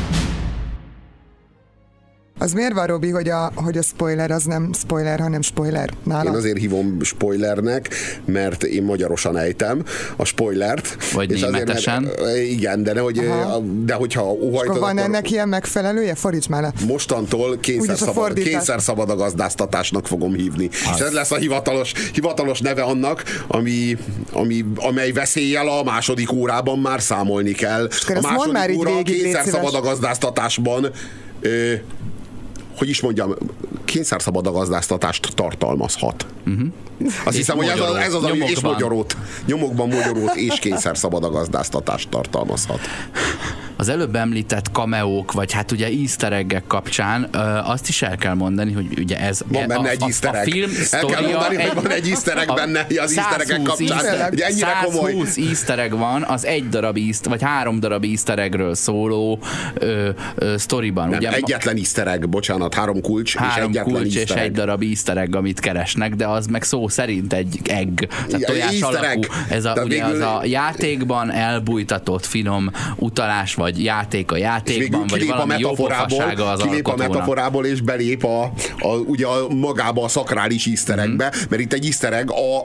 Az miért van, Robi, hogy a, hogy a spoiler az nem spoiler, hanem spoiler nálam? Én azért hívom spoilernek, mert én magyarosan ejtem a spoilert. Vagy és németesen. Azért, mert, igen, de, nehogy, de hogyha óhajtod, van akkor ennek ilyen megfelelője? Fordíts már le. Mostantól kényszer szabad, kényszer szabad a gazdáztatásnak fogom hívni. Az. És ez lesz a hivatalos, hivatalos neve annak, ami, ami, amely veszéllyel a második órában már számolni kell. A második óra kényszer szabad a gazdáztatásban ö, hogy is mondjam, kényszerszabadagazdáztatást tartalmazhat. Uh-huh. Azt hiszem, hogy ez az, ez az ami és magyarót, nyomokban magyarót és kényszerszabadagazdáztatást tartalmazhat. Az előbb említett kameók, vagy hát ugye easter eggek kapcsán ö, azt is el kell mondani, hogy ugye ez van benne a, egy easter egg. A film el kell mondani, egy, hogy van egy easter egg benne az easter eggek kapcsán. Ugye ennyire komoly. száz húsz easter egg van, az egy darab easter, vagy három darab easter eggről szóló ö, ö, sztoriban. Nem, ugye, egyetlen easter egg, bocsánat, három kulcs három és egyetlen kulcs és egy darab easter egg, amit keresnek, de az meg szó szerint egy egg. Tehát tojás alakú. Ez a, ugye az a játékban elbújtatott finom utalás, vagy játék a játékban, vagy valami jó pofasága az kilép a metaforából, és belép a, a, ugye a, magába a szakrális easter eggbe, mm. mert itt egy easter egg a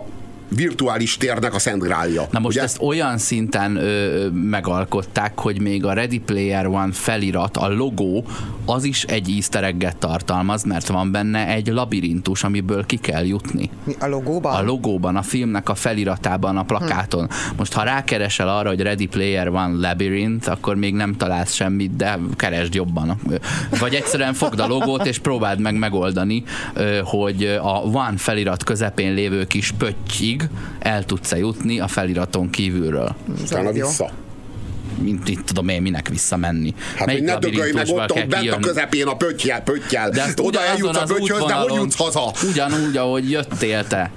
virtuális térnek a szent grálja. Na most ugye? ezt olyan szinten ö, megalkották, hogy még a Ready Player One felirat, a logó, az is egy easter egget tartalmaz, mert van benne egy labirintus, amiből ki kell jutni. Mi, a logóban? A logóban, a filmnek a feliratában, a plakáton. Hm. Most ha rákeresel arra, hogy Ready Player One Labyrinth, akkor még nem találsz semmit, de keresd jobban. Vagy egyszerűen fogd a logót, és próbáld meg megoldani, hogy a One felirat közepén lévő kis pöttyig el tudsz-e jutni a feliraton kívülről. Utána vissza. Mint itt tudom én, minek visszamenni. Hát, hogy ne dögölj meg ott, ott bent a közepén a pöttyel, pöttyel. De oda eljutsz a pöttyhöz, de hogy jutsz haza? Ugyanúgy, ahogy jöttél te.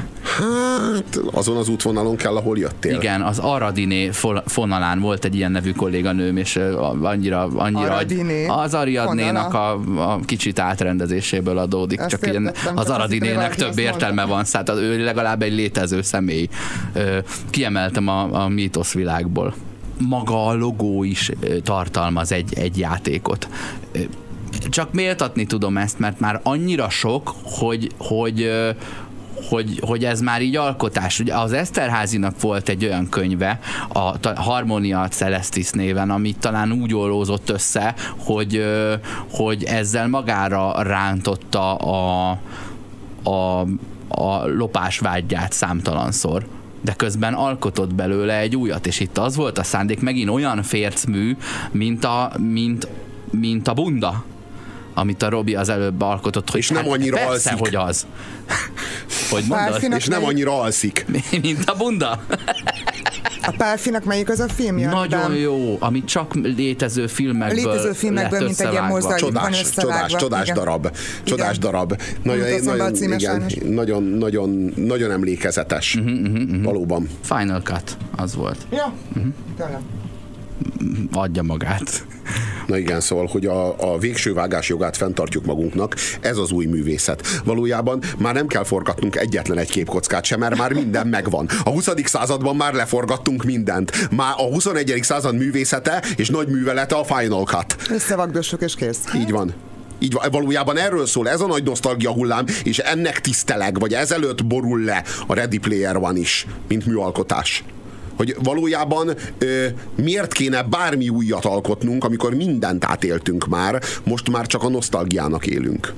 Hát, azon az útvonalon kell, ahol jöttél. Igen, az Aradiné fonalán volt egy ilyen nevű kolléganőm, és annyira, annyira Aradiné az Ariadnénak a, a kicsit átrendezéséből adódik. Ezt csak ilyen, az csak Aradinének több értelme van, szóval ő legalább egy létező személy. Kiemeltem a, a mítosz világból. Maga a logó is tartalmaz egy, egy játékot. Csak méltatni tudom ezt, mert már annyira sok, hogy, hogy Hogy, hogy ez már így alkotás. Ugye az Eszterházynak volt egy olyan könyve, a Harmonia Celestis néven, amit talán úgy ollózott össze, hogy, hogy ezzel magára rántotta a, a, a lopás vágyát számtalanszor, de közben alkotott belőle egy újat, és itt az volt a szándék, megint olyan fércmű, mint a, mint, mint a bunda, amit a Robi az előbb alkotott, hogy és nem annyira persze, alszik. hogy az. Hogy mondod? És nem annyira alszik. Mint a bunda. A Pálfinak melyik az a filmje? Nagyon amiben... jó, amit csak létező filmekből létező filmekből, mint egy ilyen mozaik van összevágva. Csodás, csodás igen. darab. Csodás igen. darab. Nagyon, nagyon, igen, nagyon, nagyon, nagyon emlékezetes. Uh-huh, uh-huh, uh-huh. Valóban. Final Cut, az volt. Ja, uh-huh. tényleg. Adja magát. Na igen, szóval, hogy a, a végső vágás jogát fenntartjuk magunknak, ez az új művészet. Valójában már nem kell forgatnunk egyetlen egy képkockát sem, mert már minden megvan. A huszadik században már leforgattunk mindent. Már a huszonegyedik század művészete és nagy művelete a Final Cut. Összevagdossuk és kész. Így van. Így valójában erről szól, ez a nagy nosztalgia hullám, és ennek tiszteleg, vagy ezelőtt borul le a Ready Player One is, mint műalkotás. Hogy valójában ö, miért kéne bármi újat alkotnunk, amikor mindent átéltünk már, most már csak a nosztalgiának élünk.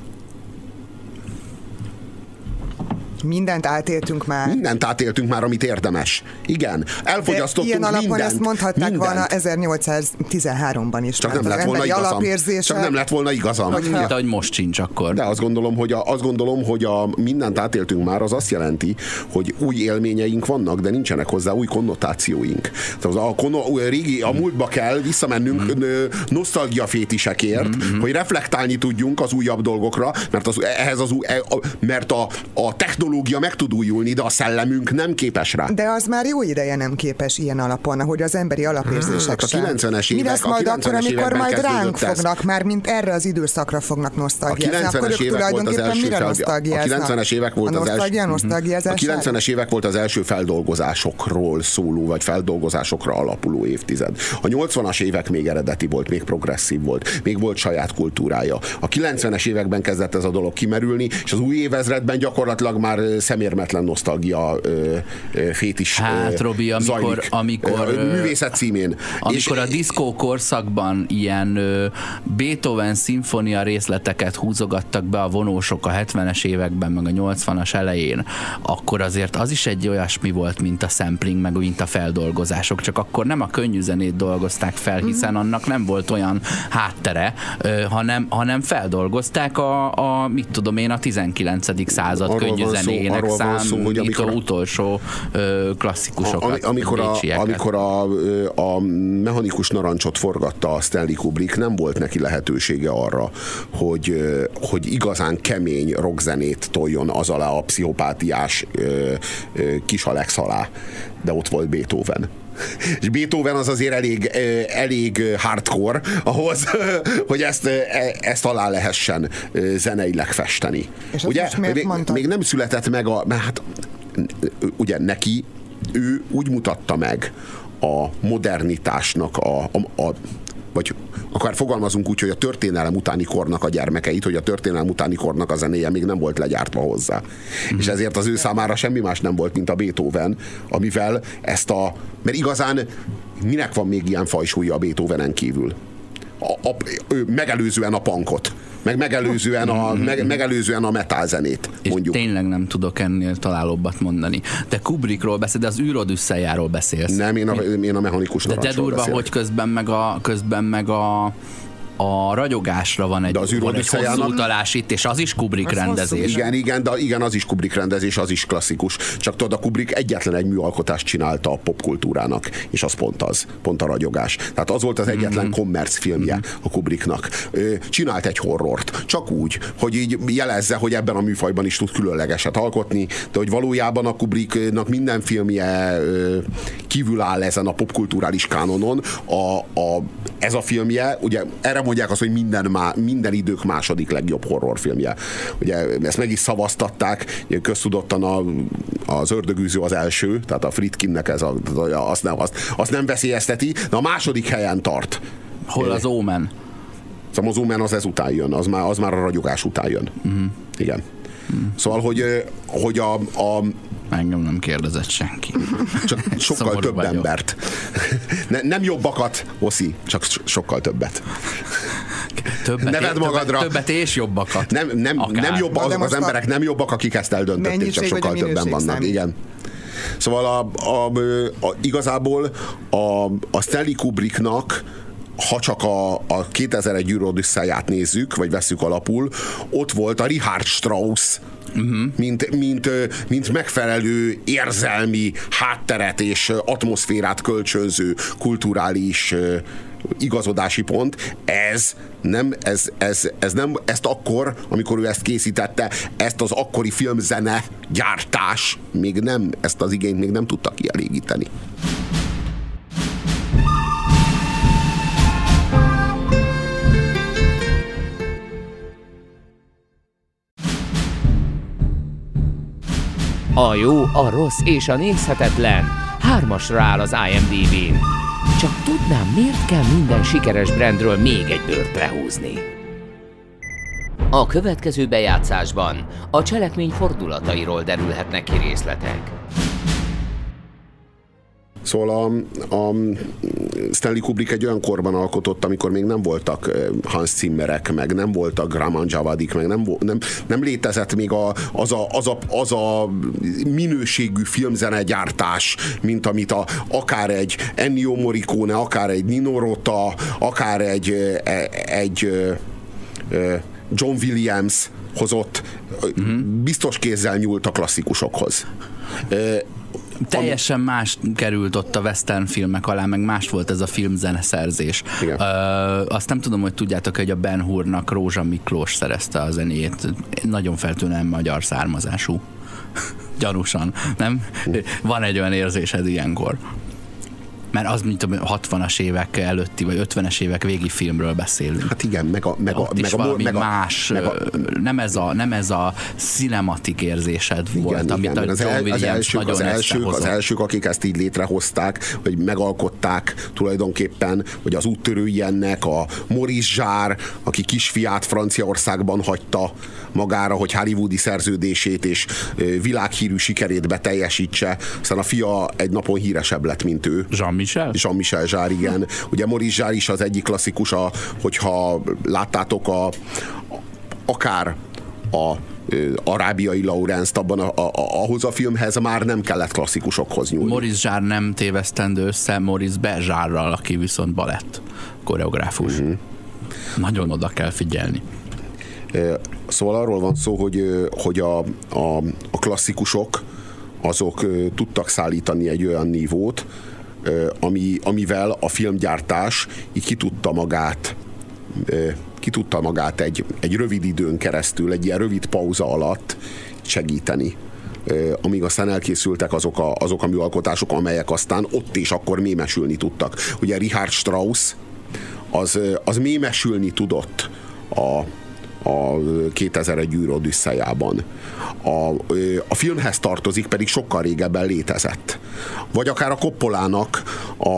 Mindent átéltünk már. Mindent átéltünk már, amit érdemes. Igen, elfogyasztottunk ilyen alapon mindent. Ezt mondhatták mindent. volna ezernyolcszáztizenháromban is. Csak nem lett volna igazam. Csak nem lett volna igazam. Hogyha... Mint ahogy most sincs akkor. De azt gondolom, hogy a, azt gondolom, hogy a mindent átéltünk már, az azt jelenti, hogy új élményeink vannak, de nincsenek hozzá új konnotációink. Tehát a, a, régi, a múltba kell visszamennünk mm. nosztalgia fétisekért, mm-hmm. hogy reflektálni tudjunk az újabb dolgokra, mert, az, ehhez az, mert a, a technológia meg tud újulni, de a szellemünk nem képes rá. De az már jó ideje nem képes ilyen alapon, ahogy az emberi alapérzések hát a sem. kilencvenes évek, mi lesz majd akkor, amikor majd ránk ez. fognak, már mint erre az időszakra fognak nosztalgiázni. Akkor ők tulajdonképpen mire nosztalgiáznak? A kilencvenes évek volt az első A kilencvenes évek volt az első feldolgozásokról szóló, vagy feldolgozásokra alapuló évtized. A nyolcvanas évek még eredeti volt, még progresszív volt, még volt saját kultúrája. A kilencvenes években kezdett ez a dolog kimerülni, és az új évezredben gyakorlatilag már szemérmetlen nosztalgia ö, ö, fétis hát, Robi, amikor, zajlik, amikor ö, művészet címén. Amikor és, a diszkó korszakban ilyen ö, Beethoven szimfónia részleteket húzogattak be a vonósok a hetvenes években, meg a nyolcvanas elején, akkor azért az is egy olyasmi volt, mint a sampling, meg mint a feldolgozások, csak akkor nem a könnyű zenét dolgozták fel, hiszen annak nem volt olyan háttere, ö, hanem, hanem feldolgozták a, a, mit tudom én, a tizenkilencedik század könnyű zenének számító utolsó ö, klasszikusokat. A, amikor a, amikor a, a Mechanikus narancsot forgatta a Stanley Kubrick, nem volt neki lehetősége arra, hogy, hogy igazán kemény rockzenét toljon az alá a pszichopátiás ö, ö, kis Alex alá. De ott volt Beethoven. És Beethoven az azért elég, elég hardcore ahhoz, hogy ezt, ezt alá lehessen zeneileg festeni. És ugye, még, még nem született meg a... Mert hát, ugye neki, ő úgy mutatta meg a modernitásnak a, a, a vagy akár fogalmazunk úgy, hogy a történelem utáni kornak a gyermekeit, hogy a történelem utáni kornak a zenéje még nem volt legyártva hozzá. Mm. És ezért az ő számára semmi más nem volt, mint a Beethoven, amivel ezt a... Mert igazán minek van még ilyen fajsúlya a Beethovenen kívül? A, a, megelőzően a punkot, meg megelőzően a, meg, megelőzően a metal zenét, mondjuk. És tényleg nem tudok ennél találóbbat mondani. De Kubrickról beszélsz, de az űrodüsszejáról beszélsz. Nem, én a, én a mechanikus narancsról beszélek. De durva, beszélek. Hogy közben meg a, közben meg a a ragyogásra van egy, van egy hosszú utalás itt, és az is Kubrick az rendezés. Igen, igen, de igen, az is Kubrick rendezés, az is klasszikus. Csak tudod, a Kubrick egyetlen egy műalkotást csinálta a popkultúrának, és az pont az, pont a ragyogás. Tehát az volt az egyetlen mm-hmm. commerce filmje mm-hmm. a Kubricknak. Csinált egy horrort, csak úgy, hogy így jelezze, hogy ebben a műfajban is tud különlegeset alkotni, de hogy valójában a Kubricknak minden filmje kívül áll ezen a popkulturális kánonon. A, a, ez a filmje, ugye erre mondják azt, hogy minden, má, minden idők második legjobb horrorfilmje. Ugye ezt meg is szavaztatták, köztudottan a, az Ördögűző az első, tehát a Friedkinnek ez a, azt, nem, azt, azt nem veszélyezteti, de a második helyen tart. Hol az Omen? Szóval az Omen az ezután jön, az már, az már a ragyogás után jön. Uh-huh. Igen. Uh-huh. Szóval, hogy, hogy a, a engem nem kérdezett senki. Csak sokkal Szomorú több vagyok. Embert. Ne, nem jobbakat, Oszi, csak sokkal többet. Többet, Neved magadra. Többet és jobbakat. Nem, nem, nem jobb, az, az emberek nem jobbak, akik ezt eldöntötték, csak sokkal többen vannak. Számít. Igen. Szóval a, a, a, igazából a, a Stanley Kubricknak, ha csak a, a kétezer-egy űrodüsszejáját nézzük, vagy vesszük alapul, ott volt a Richard Strauss, uh-huh. mint, mint, mint megfelelő érzelmi hátteret és atmoszférát kölcsönző kulturális igazodási pont. Ez nem, ez, ez, ez nem, ezt akkor, amikor ő ezt készítette, ezt az akkori filmzene gyártás még nem, ezt az igényt még nem tudta kielégíteni. A jó, a rossz és a nézhetetlen hármasra áll az IMDb-n. Csak tudnám, miért kell minden sikeres brandről még egy bőrt lehúzni. A következő bejátszásban a cselekmény fordulatairól derülhetnek ki részletek. Szóval a, a Stanley Kubrick egy olyan korban alkotott, amikor még nem voltak Hans Zimmerek, meg nem voltak Raman Djavadik, meg nem, nem, nem létezett még a, az, a, az, a, az a minőségű filmzenegyártás, mint amit a, akár egy Ennio Morricone, akár egy Nino Rota, akár egy, egy John Williams hozott. Mm-hmm. Biztos kézzel nyúlt a klasszikusokhoz. Teljesen más került ott a western filmek alá, meg más volt ez a filmzeneszerzés. Uh, azt nem tudom, hogy tudjátok, hogy a Ben Hurnak Rózsa Miklós szerezte a zenéjét. Nagyon feltűnően magyar származású. Gyanúsan, nem? Van egy olyan érzésed ilyenkor. Mert az, mint a hatvanas évek előtti, vagy ötvenes évek végi filmről beszélünk. Hát igen, meg a... Meg a, Ott meg is a, valami meg a, más, meg a, nem, ez a, nem ez a cinematik érzésed igen, volt, igen, amit a az John Williams az elsők, nagyon az elsők, az elsők, akik ezt így létrehozták, vagy megalkották tulajdonképpen, hogy az úttörői ennek, a Maurice Jarre, aki kisfiát Franciaországban hagyta magára, hogy hollywoodi szerződését és világhírű sikerét beteljesítse, aztán a fia egy napon híresebb lett, mint ő. Jean-Michel? Jean-Michel Jarre, igen. Ugye Maurice Jarre is az egyik klasszikus, a, hogyha láttátok a, a, akár a Arábiai Lawrence-t, abban a, a, a, ahhoz a filmhez már nem kellett klasszikusokhoz nyúlni. Maurice Jarre nem tévesztendő össze Maurice Jarre-ral, aki viszont balett koreográfus. Mm-hmm. Nagyon oda kell figyelni. Szóval arról van szó, hogy, hogy a, a, a klasszikusok azok tudtak szállítani egy olyan nívót, ami, amivel a filmgyártás így ki tudta magát ki tudta magát egy, egy rövid időn keresztül, egy ilyen rövid pauza alatt segíteni. Amíg aztán elkészültek azok a, azok a műalkotások, amelyek aztán ott és akkor mémesülni tudtak. Ugye Richard Strauss az, az mémesülni tudott a a kétezer-egy űrodüsszejájában. A, a filmhez tartozik, pedig sokkal régebben létezett. Vagy akár a Coppolának a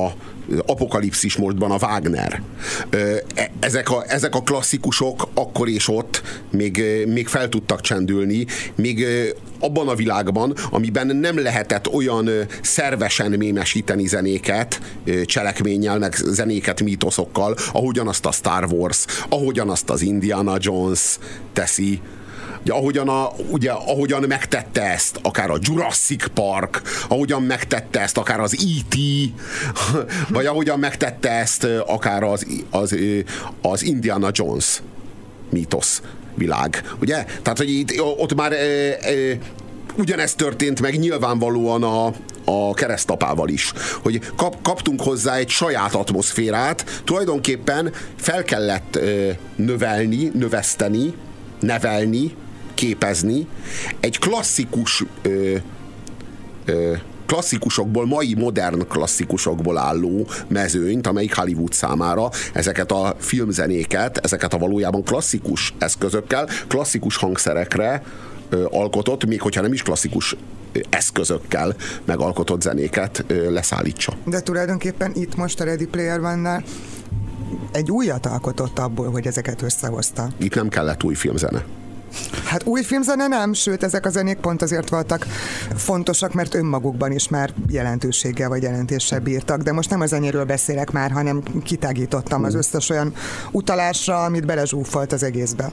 Apokalipszis mostban a Wagner. Ezek a, ezek a klasszikusok akkor és ott még, még fel tudtak csendülni, még abban a világban, amiben nem lehetett olyan szervesen mémesíteni zenéket, cselekménnyel, meg zenéket mítoszokkal, ahogyan azt a Star Wars, ahogyan azt az Indiana Jones teszi, ugye, ahogyan, a, ugye, ahogyan megtette ezt akár a Jurassic Park, ahogyan megtette ezt akár az E T, vagy ahogyan megtette ezt akár az, az, az Indiana Jones mítosz világ. Ugye? Tehát, hogy itt, ott már e, e, ugyanezt történt meg nyilvánvalóan a, a keresztapával is, hogy kap, kaptunk hozzá egy saját atmoszférát, tulajdonképpen fel kellett ö, növelni, növeszteni, nevelni, képezni egy klasszikus ö, ö, klasszikusokból, mai modern klasszikusokból álló mezőnyt, amelyik Hollywood számára ezeket a filmzenéket, ezeket a valójában klasszikus eszközökkel, klasszikus hangszerekre ö, alkotott, még hogyha nem is klasszikus eszközökkel megalkotott zenéket ö, leszállítsa. De tulajdonképpen itt most a Ready Player One-nál egy újat alkotott abból, hogy ezeket összehozta. Itt nem kellett új filmzene. Hát új filmzene nem, sőt ezek a zenék pont azért voltak fontosak, mert önmagukban is már jelentőséggel vagy jelentéssel bírtak, de most nem a zenéről beszélek már, hanem kitágítottam mm. az összes olyan utalásra, amit belezsúfolt az egészbe.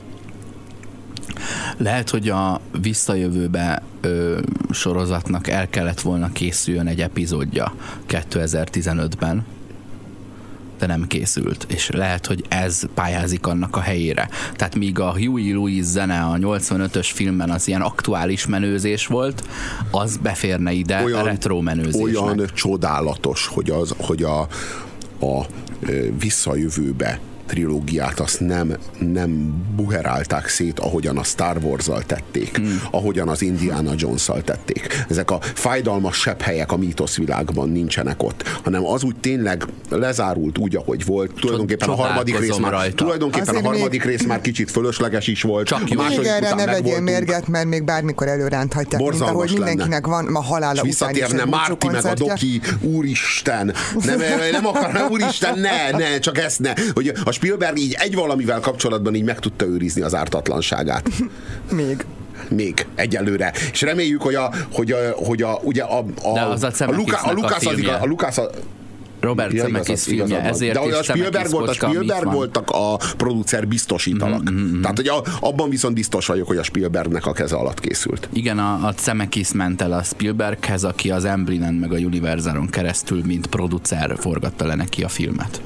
Lehet, hogy a Visszajövőbe ö, sorozatnak el kellett volna készüljön egy epizódja kétezer-tizenötben, de nem készült, és lehet, hogy ez pályázik annak a helyére. Tehát míg a Huey Lewis zene a nyolcvanötös filmben az ilyen aktuális menőzés volt, az beférne ide olyan, a retro menőzésnek. Olyan csodálatos, hogy, az, hogy a, a Visszajövőbe trilógiát azt nem, nem buherálták szét, ahogyan a Star Wars-zal tették, hmm. ahogyan az Indiana Jones-szal tették. Ezek a fájdalmas sebhelyek a mítoszvilágban nincsenek ott, hanem az úgy tényleg lezárult úgy, ahogy volt. Tulajdonképpen a harmadik rész már, tulajdonképpen a harmadik rész már kicsit fölösleges is volt. Csak még erre ne vegyél mérget, mert még bármikor előránthatják, mint ahogy mindenkinek lenne. Van a halála után is. Visszatérne Márti meg a Doki, úristen, nem, nem akar, úristen, ne, ne, csak ezt ne, hogy a Spielberg így egy valamivel kapcsolatban így meg tudta őrizni az ártatlanságát. Még. Még egyelőre. És reméljük, hogy a, hogy a, hogy a ugye a, a, az a, a, Luka, a Lukász az a, a Lukász a, Robert ja, Zemeckis filmje, ezért de a Spielberg, volt, a Spielberg voltak a producer biztosítalak. Mm-hmm. Tehát, hogy a, abban viszont biztos vagyok, hogy a Spielbergnek a keze alatt készült. Igen, a, a Zemeckis ment el a Spielberghez, aki az Emblinen meg a Universalon keresztül, mint producer forgatta le neki a filmet.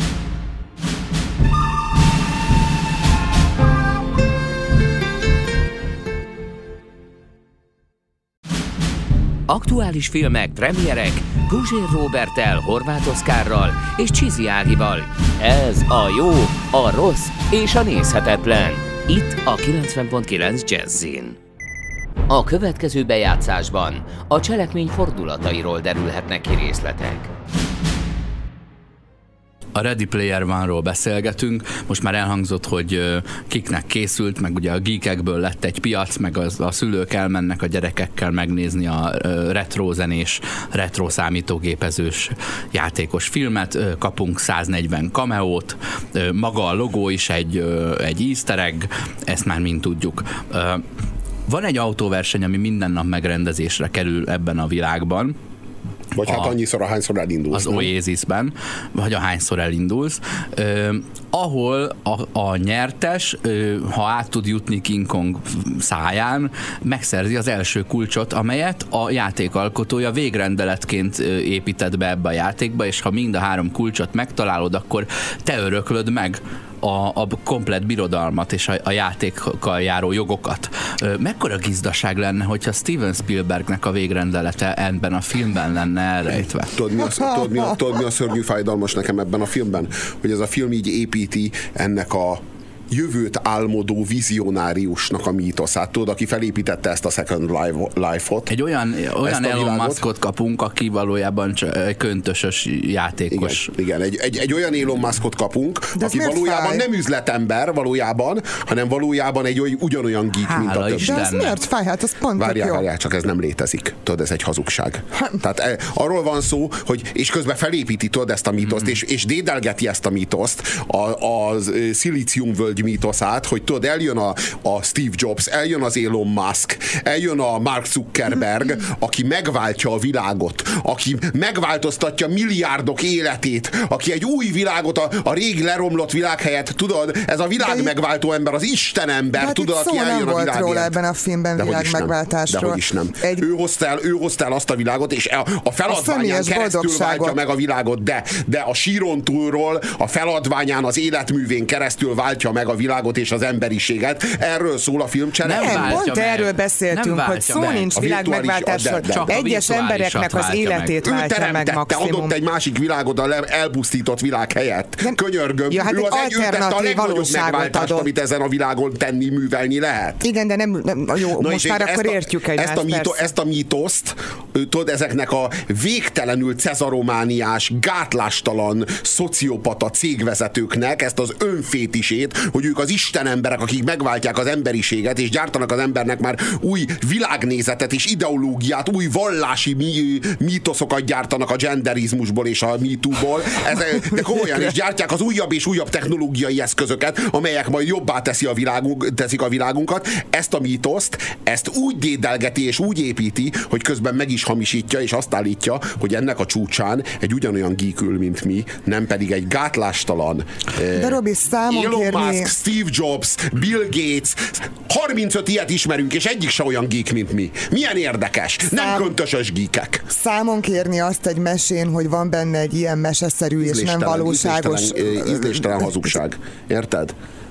Aktuális filmek, premierek, Guzsér Róberttel, Horváth Oszkárral és Csizi Ágival. Ez a jó, a rossz és a nézhetetlen. Itt a kilencven pont kilenc Jazzin. A következő bejátszásban a cselekmény fordulatairól derülhetnek ki részletek. A Ready Player One-ról beszélgetünk, most már elhangzott, hogy kiknek készült, meg ugye a geekekből lett egy piac, meg az, a szülők elmennek a gyerekekkel megnézni a retro zenés, retro számítógépezős játékos filmet, kapunk száznegyven cameót, maga a logó is egy, egy easter egg, ezt már mind tudjuk. Van egy autóverseny, ami minden nap megrendezésre kerül ebben a világban, vagy hát a, annyiszor, ahányszor elindulsz. Az Oasisben, vagy ahányszor elindulsz, eh, ahol a, a nyertes, eh, ha át tud jutni King Kong száján, megszerzi az első kulcsot, amelyet a játékalkotója végrendeletként eh, épített be ebbe a játékba, és ha mind a három kulcsot megtalálod, akkor te öröklöd meg a, a komplett birodalmat és a, a játékkal járó jogokat. Mekkora gizdaság lenne, hogyha Steven Spielbergnek a végrendelete ebben a filmben lenne elrejtve? Tudod mi, a, tudod, mi a, tudod, mi a szörnyű fájdalmas nekem ebben a filmben? Hogy ez a film így építi ennek a jövőt álmodó vizionáriusnak a mítoszát, tudod, aki felépítette ezt a Second Life-ot. Egy olyan, olyan Elon Muskot kapunk, aki valójában egy köntösös játékos. Igen, igen. Egy, egy, egy olyan Elon Muskot kapunk, aki valójában fáj? nem üzletember valójában, hanem valójában egy olyan, ugyanolyan geek, Hála mint a többi. De ez miért fáj? Hát ez pont Várjál, várjál, csak ez nem létezik. Tudod, ez egy hazugság. Tehát e, arról van szó, hogy és közben felépíti, tudod, ezt a mítoszt, mm. és, és dédelgeti ezt a mítoszt, a, a szilíciumvölgy mítoszát, hogy tudod, eljön a, a Steve Jobs, eljön az Elon Musk, eljön a Mark Zuckerberg, aki megváltja a világot, aki megváltoztatja milliárdok életét, aki egy új világot, a, a régi leromlott világ helyett, tudod, ez a világ megváltó ember, az Isten ember, tudod, aki eljön a világért. Róla ebben a filmben világ megváltásról. Dehogy is nem. Egy... Ő, hozta el, ő hozta el azt a világot, és a, a feladványán a keresztül váltja meg a világot, de, de a síron túlról, a feladványán, az életművén keresztül váltja meg a világot és az emberiséget. Erről szól a film. Nem, nem pont meg. Erről beszéltünk, hogy szó meg. nincs világ megváltásról. Egyes embereknek az életét meg. váltja meg maximum. Adott egy másik világot a elpusztított világ helyett. Nem. Könyörgöm. Ja, hát ő, az egy, ő tette a legnagyobb megváltást, adott. amit ezen a világon tenni, művelni lehet. Igen, de nem, nem jó, Na most már akkor a, értjük egymást. Ezt a, mító, ezt a mítoszt, tudod, ezeknek a végtelenül cezaromániás, gátlástalan, szociopata cégvezetőknek ezt az önfétisét, hogy ők az Isten emberek, akik megváltják az emberiséget, és gyártanak az embernek már új világnézetet és ideológiát, új vallási mí, mítoszokat gyártanak a genderizmusból és a MeToo-ból. Ez, de komolyan, és gyártják az újabb és újabb technológiai eszközöket, amelyek majd jobbá teszi a világunk, teszik a világunkat. Ezt a mítoszt, ezt úgy dédelgeti és úgy építi, hogy közben meg is hamisítja, és azt állítja, hogy ennek a csúcsán egy ugyanolyan geek ül, mint mi, nem pedig egy gátlástalan de Robi, számon Elon kérni... Musk, Steve Jobs, Bill Gates, harmincöt ilyet ismerünk, és egyik se olyan geek, mint mi. Milyen érdekes. Szám... Nem köntösös geekek. Számon kérni azt egy mesén, hogy van benne egy ilyen meseszerű és nem valóságos... Ízléstelen, ízléstelen hazugság. Érted?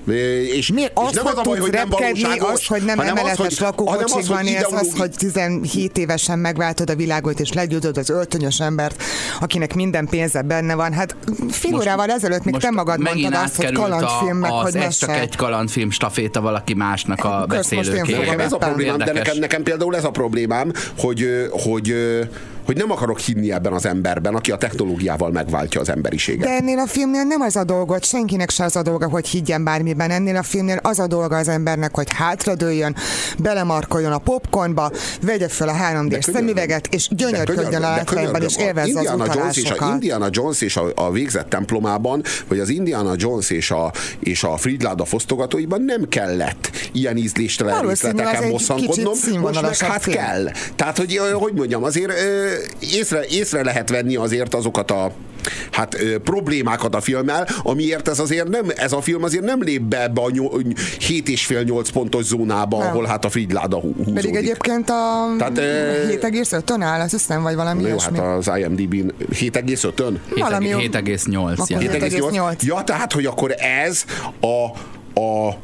És, Miért és azt, nem az a baj, hogy nem valóságos, az, hogy nem emeletes lakókocsikban élsz, az, hogy tizenhét évesen megváltod a világot, és legyőzöd az öltönyös embert, akinek minden pénze benne van. Hát fél órával ezelőtt még te magad mondtad azt, hogy kalandfilm, meg hogy ez csak egy kalandfilm staféta valaki másnak a beszélőképpen. Nekem ez a problémám, de nekem, nekem például ez a problémám, hogy, hogy hogy nem akarok hinni ebben az emberben, aki a technológiával megváltja az emberiséget. De ennél a filmnél nem az a dolgot, senkinek se az a dolga, hogy higgyen bármiben. Ennél a filmnél az a dolga az embernek, hogy hátradőljön, belemarkoljon a popcornba, vegye fel a három dés szemüveget, és gyönyörködjön a látványban, és élvezze az utalásokat. Indiana Jones és a, a végzett templomában, vagy az Indiana Jones és a, és a Fridláda fosztogatóiban nem kellett ilyen ízléstelen részleteken bosszankodnom, most meg hát film. kell. Tehát, hogy, hogy mondjam, azért észre, észre lehet venni azért azokat a hát ö, problémákat a filmmel, amiért ez azért nem, ez a film azért nem lép be ebbe a hét és fél nyolc pontos zónába, nem. ahol hát a Fridláda hú, húzódik. Pedig egyébként a hét egész ötön áll, azt hiszem, vagy valami jó, ilyesmi. Hát az IMDb-n hét egész ötön? hét egész nyolc. hét egész nyolc. Ja, tehát, hogy akkor ez a, a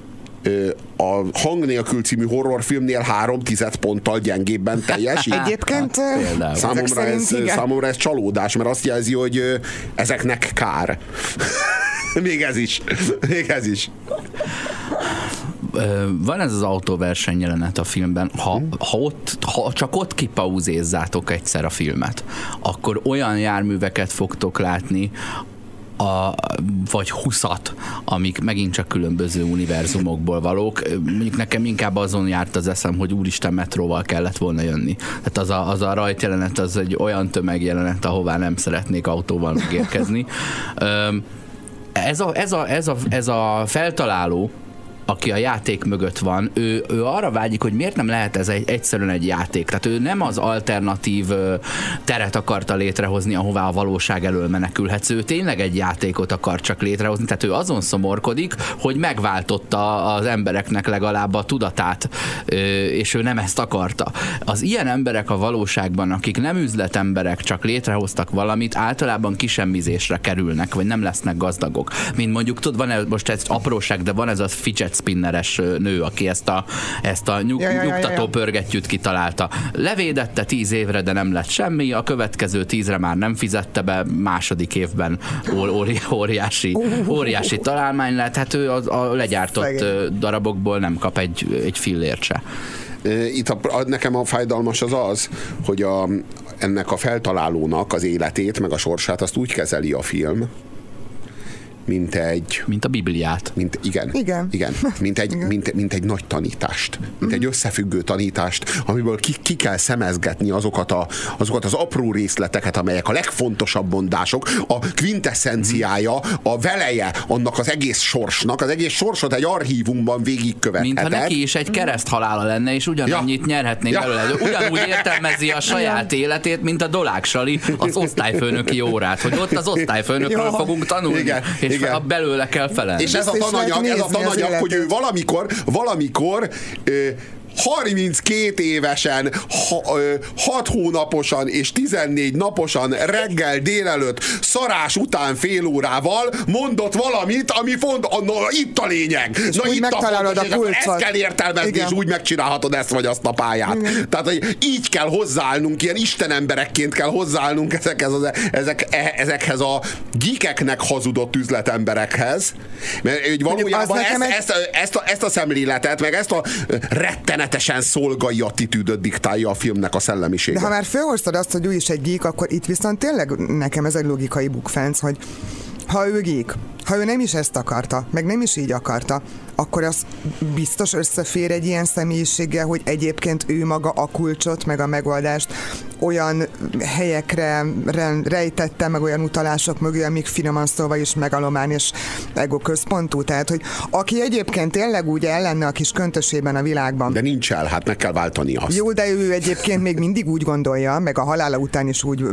a Hang nélkül című horrorfilmnél három tized ponttal gyengébben teljesít. Egyébként hát, számomra, ez, számomra ez csalódás, mert azt jelzi, hogy ezeknek kár. Még ez is. Még ez is. Van ez az autóverseny jelenet a filmben, ha, ha, ott, ha csak ott kipauzézzátok egyszer a filmet, akkor olyan járműveket fogtok látni, A, vagy huszat, amik megint csak különböző univerzumokból valók. Mondjuk nekem inkább azon járt az eszem, hogy úristen, metróval kellett volna jönni. Tehát az a, az a rajtjelenet, az egy olyan tömegjelenet, ahová nem szeretnék autóval megérkezni. ez, a, ez, a, ez, a, ez a feltaláló, aki a játék mögött van, ő, ő arra vágyik, hogy miért nem lehet ez egy, egyszerűen egy játék. Tehát ő nem az alternatív teret akarta létrehozni, ahová a valóság elől menekülhetsz. Ő tényleg egy játékot akar csak létrehozni. Tehát ő azon szomorkodik, hogy megváltotta az embereknek legalább a tudatát, és ő nem ezt akarta. Az ilyen emberek a valóságban, akik nem üzletemberek, csak létrehoztak valamit, általában kisemmizésre kerülnek, vagy nem lesznek gazdagok. Mint mondjuk, tudod, van ez, most ez apróság, de van ez a fidget spinneres nő, aki ezt a, ezt a nyug, ja, ja, nyugtató ja, ja. pörgettyűt kitalálta. Levédette tíz évre, de nem lett semmi, a következő tízre már nem fizette be, második évben óri, óriási, óriási találmány lett, hát ő a, a legyártott Szegény. darabokból nem kap egy, egy fillért se. Itt a, nekem a fájdalmas az az, hogy a, ennek a feltalálónak az életét, meg a sorsát azt úgy kezeli a film, mint egy... Mint a Bibliát. Mint, igen. Igen. igen. Mint, egy, igen. Mint, mint egy nagy tanítást. Mint egy összefüggő tanítást, amiből ki, ki kell szemezgetni azokat, a, azokat az apró részleteket, amelyek a legfontosabb mondások, a quintessenciája, a veleje annak az egész sorsnak, az egész sorsot egy archívumban végigkövetheted. Mintha neki is egy kereszthalála lenne, és ugyanannyit ja. nyerhetnénk ja. belőle. Ugyanúgy értelmezi a saját életét, mint a Dolák Sali az osztályfőnöki órát, hogy ott az osztályfőnökről ja. fogunk tanulni. Igen. És igen. belőle kell felelni. És ez a tananyag, ez a tananyag hogy ő valamikor, valamikor ö, harminckét évesen, ha, ö, hat hónaposan és tizennégy naposan reggel délelőtt szarás után fél órával mondott valamit, ami font, a, na, itt a lényeg. És na, úgy itt megtalálod a, a kulcsot. Ezt kell értelmezni, igen. és úgy megcsinálhatod ezt vagy azt a pályát. Igen. Tehát, hogy így kell hozzáállnunk, ilyen istenemberekként kell hozzáállnunk ezekhez, az, ezek, ezekhez a geekeknek hazudott üzletemberekhez. Mert hogy valójában ezt, egy... ezt, ezt, a, ezt a szemléletet, meg ezt a rettenetesen szolgai attitűdöt diktálja a filmnek a szellemisége. De ha már felhoztad azt, hogy ő is egy geek, akkor itt viszont tényleg nekem ez egy logikai bukfenc, hogy ha ő geek, ha ő nem is ezt akarta, meg nem is így akarta, akkor az biztos összefér egy ilyen személyiséggel, hogy egyébként ő maga a kulcsot, meg a megoldást olyan helyekre rejtette, meg olyan utalások mögé, amik finoman szólva is megalomán és egoközpontú. Tehát, hogy aki egyébként tényleg úgy el lenne a kis köntösében a világban. De nincs el, hát meg kell váltani azt. Jó, de ő egyébként még mindig úgy gondolja, meg a halála után is úgy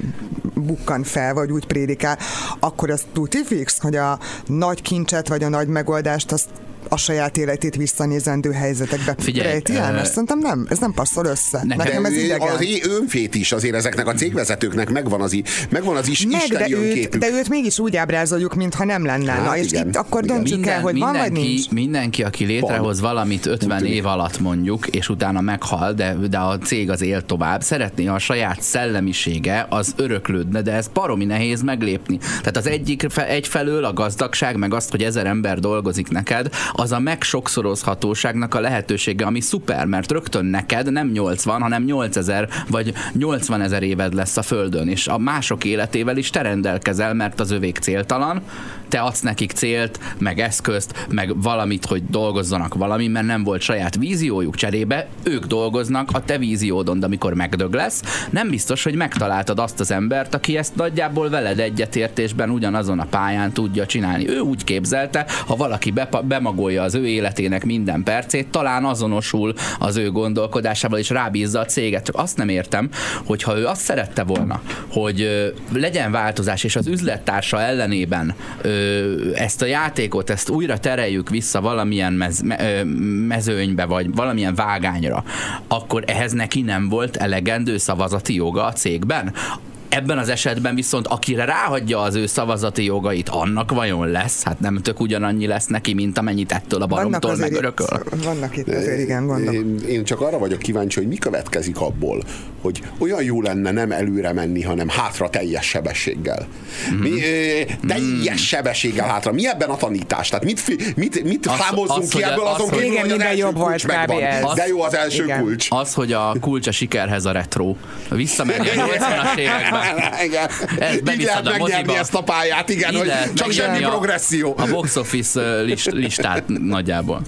bukkan fel, vagy úgy prédikál, akkor az tuti fix, hogy a nagy kincset, vagy a nagy megoldást azt a saját életét visszanézendő helyzetekbe rejti el, mert szerintem nem, ez nem passzol össze. Nekem, Nekem ez idegen. Az önfét is azért ezeknek a cégvezetőknek megvan az, megvan az is meg, isteni de önképük. Őt, de őt mégis úgy ábrázoljuk, mintha nem lenne. Hát, Na, és igen, itt akkor igen. döntsük Minden, el, hogy mindenki, van vagy nincs. Mindenki, aki létrehoz Pont. valamit ötven év alatt mondjuk, és utána meghal, de, de a cég az él tovább, szeretné, ha a saját szellemisége az öröklődne, de ez baromi nehéz meglépni. Tehát az egyik egyfelől a gazdagság, meg azt, hogy ezer ember dolgozik neked, az a megsokszorozhatóságnak a lehetősége, ami szuper, mert rögtön neked nem nyolcvan, hanem nyolcezer vagy nyolcvanezer éved lesz a Földön, és a mások életével is te rendelkezel, mert az övék céltalan, te adsz nekik célt, meg eszközt, meg valamit, hogy dolgozzanak valami, mert nem volt saját víziójuk, cserébe ők dolgoznak a te víziódon, de amikor megdög lesz, nem biztos, hogy megtaláltad azt az embert, aki ezt nagyjából veled egyetértésben ugyanazon a pályán tudja csinálni. Ő úgy képzelte, ha valaki be- bemagolja az ő életének minden percét, talán azonosul az ő gondolkodásával, és rábízza a céget. Csak azt nem értem, hogy ha ő azt szerette volna, hogy ö, legyen változás, és az üzlettársa ellenében ö, ezt a játékot, ezt újra tereljük vissza valamilyen mez, me, ö, mezőnybe, vagy valamilyen vágányra, akkor ehhez neki nem volt elegendő szavazati joga a cégben. Ebben az esetben viszont akire ráhagyja az ő szavazati jogait, annak vajon lesz? Hát nem tök ugyanannyi lesz neki, mint amennyit ettől a baromtól megörököl. Vannak itt azért, igen, gondok. Én, én csak arra vagyok kíváncsi, hogy mi következik abból, hogy olyan jó lenne nem előre menni, hanem hátra teljes sebességgel. Mm-hmm. Mi, ö, teljes mm. sebességgel hátra. Mi ebben a tanítás? Tehát mit, mit, mit az, hámozzunk az, ki ebből az, azon kívül, hogy az első jobb kulcs megvan. Az, de jó az első igen. kulcs. Az, hogy a kulcs a sikerhez a retro. Visszamenni a nyolcvanas években. Igen. Így lehet megnyerni ezt a pályát, igen, hogy csak semmi a, progresszió. A box office list, listát nagyjából.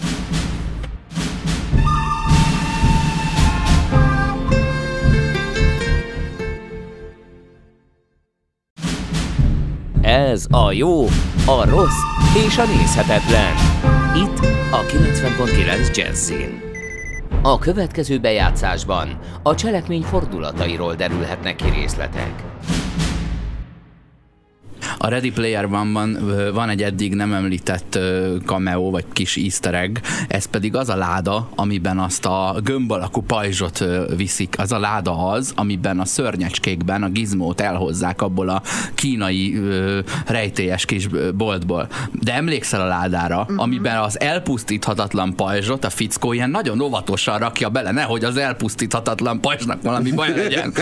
Ez a jó, a rossz és a nézhetetlen. Itt a kilencven pont kilenc Jazzin. A következő bejátszásban a cselekmény fordulatairól derülhetnek ki részletek. A Ready Player One-ban van egy eddig nem említett cameo, vagy kis easter egg, ez pedig az a láda, amiben azt a gömb alakú pajzsot viszik. Az a láda az, amiben a szörnyecskékben a gizmót elhozzák abból a kínai ö, rejtélyes kis boltból. De emlékszel a ládára, uh-huh. amiben az elpusztíthatatlan pajzsot a fickó ilyen nagyon óvatosan rakja bele, nehogy az elpusztíthatatlan pajzsnak valami baj legyen.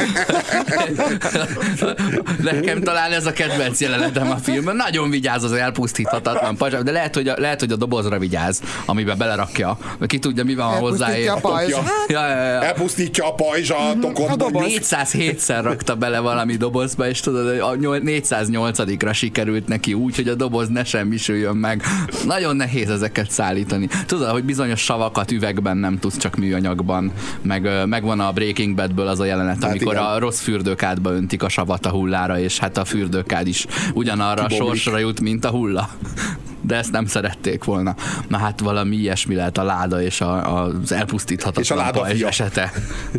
Nekem talán ez a kedvenc jelenetem a filmben. Nagyon vigyáz az elpusztíthatatlan pajzsra, de lehet hogy, a, lehet, hogy a dobozra vigyáz, amiben belerakja. Ki tudja, mi van hozzá. Elpusztítja a pajzs. Ja, ja, ja. Elpusztítja a pajzsat. négyszázhétszer rakta bele valami dobozba, és tudod, a négyszáznyolcadikra sikerült neki úgy, hogy a doboz ne semmisüljön meg. Nagyon nehéz ezeket szállítani. Tudod, hogy bizonyos savakat üvegben nem tudsz, csak műanyagban. Meg, meg van a Breaking Badből az a jelenet, hát amikor igen. a rossz fürdőkádba öntik a savat a hullára, és hát a fürdőkád is ugyanarra a sorsra jut, mint a hulla. De ezt nem szerették volna. Na hát valami ilyesmi lehet a láda és a, az elpusztíthatatlan pajzs esete.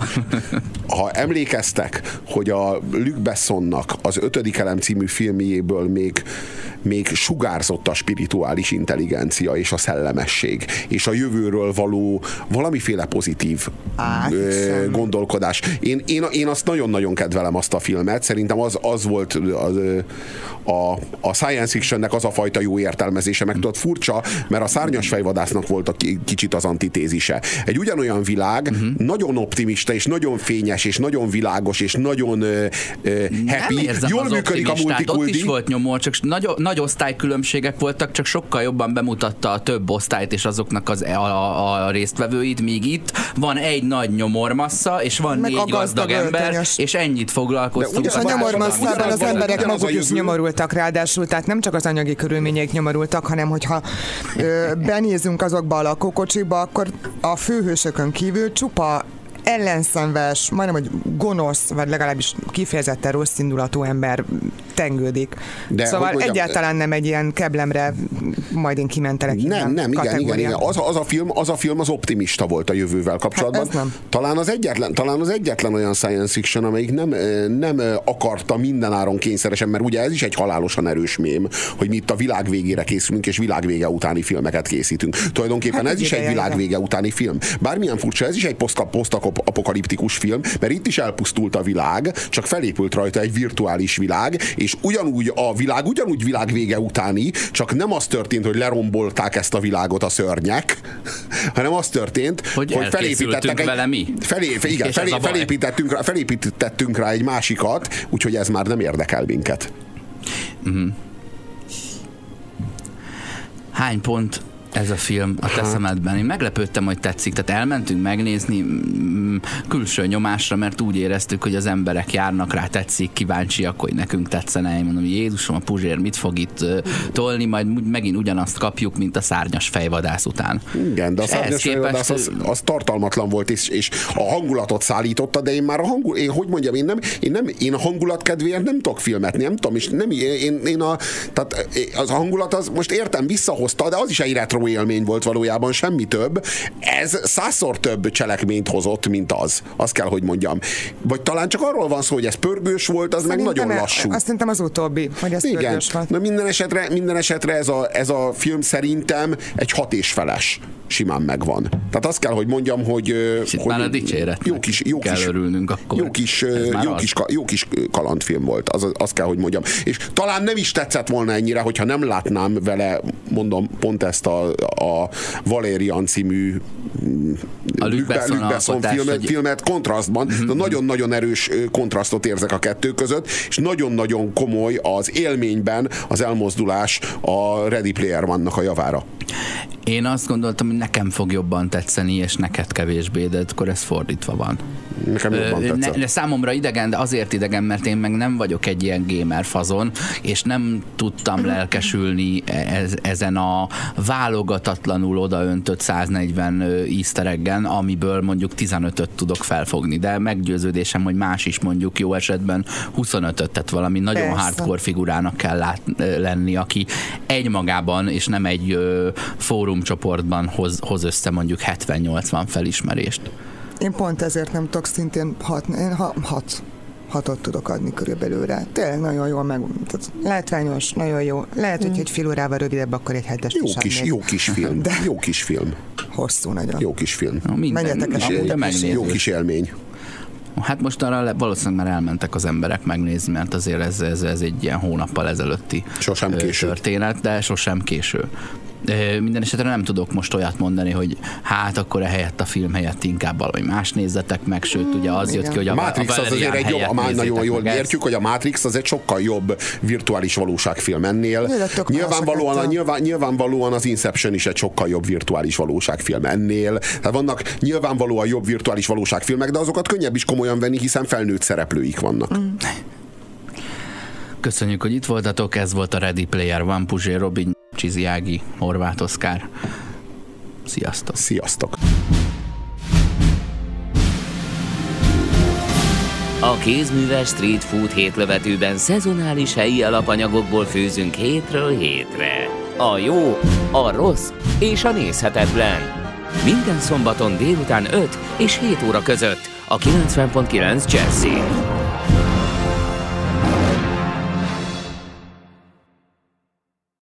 Ha emlékeztek, hogy a Luc Bessonnak az Ötödik elem című filmjéből még, még sugárzott a spirituális intelligencia és a szellemesség, és a jövőről való valamiféle pozitív Á, ö, gondolkodás. Én, én, én azt nagyon-nagyon kedvelem, azt a filmet. Szerintem az, az volt az, a, a science fictionnek az a fajta jó értelmezése, meg tudod, furcsa, mert a Szárnyas fejvadásznak volt a kicsit az antitézise. Egy ugyanolyan világ, uh-huh. nagyon optimista, és nagyon fényes, és nagyon világos, és nagyon uh, uh, happy. Jól működik a multikulti. Ott is volt nyomor, csak nagy, nagy osztálykülönbségek voltak, csak sokkal jobban bemutatta a több osztályt és azoknak az, a, a, a résztvevőit, míg itt van egy nagy nyomormassza, és van meg négy gazdag ember, öltönyös. És ennyit foglalkoztunk. És a nyomormasszában az emberek maguk is nyomorultak ráadásul, tehát nem csak az anyagi körülmények nyomorultak, hanem hogyha ö, benézünk azokba a lakókocsiba, akkor a főhősökön kívül csupa ellenszenves, majdnem, hogy gonosz, vagy legalábbis kifejezetten rossz indulatú ember tengődik. De, szóval mondjam, egyáltalán nem egy ilyen keblemre majd én kimentelek. Nem, nem, igen, igen, igen. Az, az, a film, az a film az optimista volt a jövővel kapcsolatban. Hát talán, az egyetlen, talán az egyetlen olyan science fiction, amelyik nem, nem akarta mindenáron kényszeresen, mert ugye ez is egy halálosan erős mém, hogy mi itt a világ végére készülünk, és világvége utáni filmeket készítünk. Tulajdonképpen hát ez is egy világvége utáni film. Bármilyen furcsa, ez is egy posztapokaliptikus film, mert itt is elpusztult a világ, csak felépült rajta egy virtuális világ, és ugyanúgy a világ, ugyanúgy világvége utáni, csak nem az történt, hogy lerombolták ezt a világot a szörnyek, hanem az történt, hogy, hogy felépítettek egy, vele mi? Felé, igen, felé, felépítettünk, rá, felépítettünk rá egy másikat, úgyhogy ez már nem érdekel minket. Uh-huh. Hány pont ez a film a te szemedben? Én meglepődtem, hogy tetszik. Tehát elmentünk megnézni külső nyomásra, mert úgy éreztük, hogy az emberek járnak rá, tetszik, kíváncsiak, hogy nekünk tetszene. Én mondom, Jézusom, a Puzsér mit fog itt tolni, majd megint ugyanazt kapjuk, mint a Szárnyas fejvadász után. Igen, de a Szárnyas fejvadász az, az tartalmatlan volt, és, és a hangulatot szállította, de én már a hangul, én hogy mondjam, én nem, én nem, én a hangulat kedvéért nem tudok filmet, nem tudom, és nem, én, én a, tehát az a hangulat, az most értem, visszahozta, de az is egy retro élmény volt valójában, semmi több. Ez százszor több cselekményt hozott, mint az. Azt kell, hogy mondjam. Vagy talán csak arról van szó, hogy ez pörgős volt, az szerintem meg nagyon lassú. Azt szerintem az utóbbi, hogy ez igen. Pörgős volt. Na minden esetre, minden esetre ez, a, ez a film szerintem egy hat és feles simán megvan. Tehát azt kell, hogy mondjam, hogy... hogy már a dicséretnek jó kis, jó kell kis, örülnünk akkor. Jó kis, jó kis, jó kis kalandfilm volt, az, azt kell, hogy mondjam. És talán nem is tetszett volna ennyire, hogyha nem látnám vele, mondom, pont ezt a, a Valérian című a Luc Besson, Besson filmet, hogy... filmet kontrasztban. Mm-hmm. De nagyon-nagyon erős kontrasztot érzek a kettő között, és nagyon-nagyon komoly az élményben az elmozdulás a Ready Player One-nak a javára. Én azt gondoltam, hogy nekem fog jobban tetszeni, és neked kevésbé, de akkor ez fordítva van. Nekem jobban tetszett. Ne, számomra idegen, de azért idegen, mert én meg nem vagyok egy ilyen gamer fazon, és nem tudtam lelkesülni ez, ezen a válogatatlanul odaöntött száznegyven easter eggen, amiből mondjuk tizenötöt tudok felfogni, de meggyőződésem, hogy más is mondjuk jó esetben huszonötöt, tehát valami nagyon Persze. hardcore figurának kell lát, lenni, aki egymagában, és nem egy ö, fórumcsoportban hoz, hoz össze mondjuk hetven-nyolcvan felismerést. Én pont ezért nem tudok szintén hat, én ha, hat. hatot tudok adni körülbelül rá. Tényleg nagyon jól meg, látványos, nagyon jó. Lehet, hogy egy fél órával rövidebb, akkor egy hetes jó kis, jó kis film. De jó kis film. Hosszú nagyon. Jó kis film. No, menjetek el. Jó kis élmény. Hát most arra valószínűleg már elmentek az emberek megnézni, mert azért ez, ez, ez egy ilyen hónappal ezelőtti sosem késő. történet, de sosem késő. Minden esetre nem tudok most olyat mondani, hogy hát akkor ehelyett a film helyett inkább valami más nézzetek meg, sőt ugye az jött ki, hogy a Matrix a az azért egy jobb, már nagyon jól értjük, hogy a Matrix az egy sokkal jobb virtuális valóságfilm ennél. Nyilvánvalóan, a, nyilván, nyilvánvalóan az Inception is egy sokkal jobb virtuális valóságfilm ennél. Tehát vannak nyilvánvalóan jobb virtuális valóságfilmek, de azokat könnyebb is komolyan venni, hiszen felnőtt szereplőik vannak. Mm. Köszönjük, hogy itt voltatok, ez volt a Ready Player One, Puzsér Robin, Csizi Ági, Horváth Oszkár. Sziasztok! Sziasztok! A kézműves street food hétlövetőben szezonális helyi alapanyagokból főzünk hétről hétre. A jó, a rossz és a nézhetetlen. Minden szombaton délután öt és hét óra között a kilencven pont kilenc Jazzy.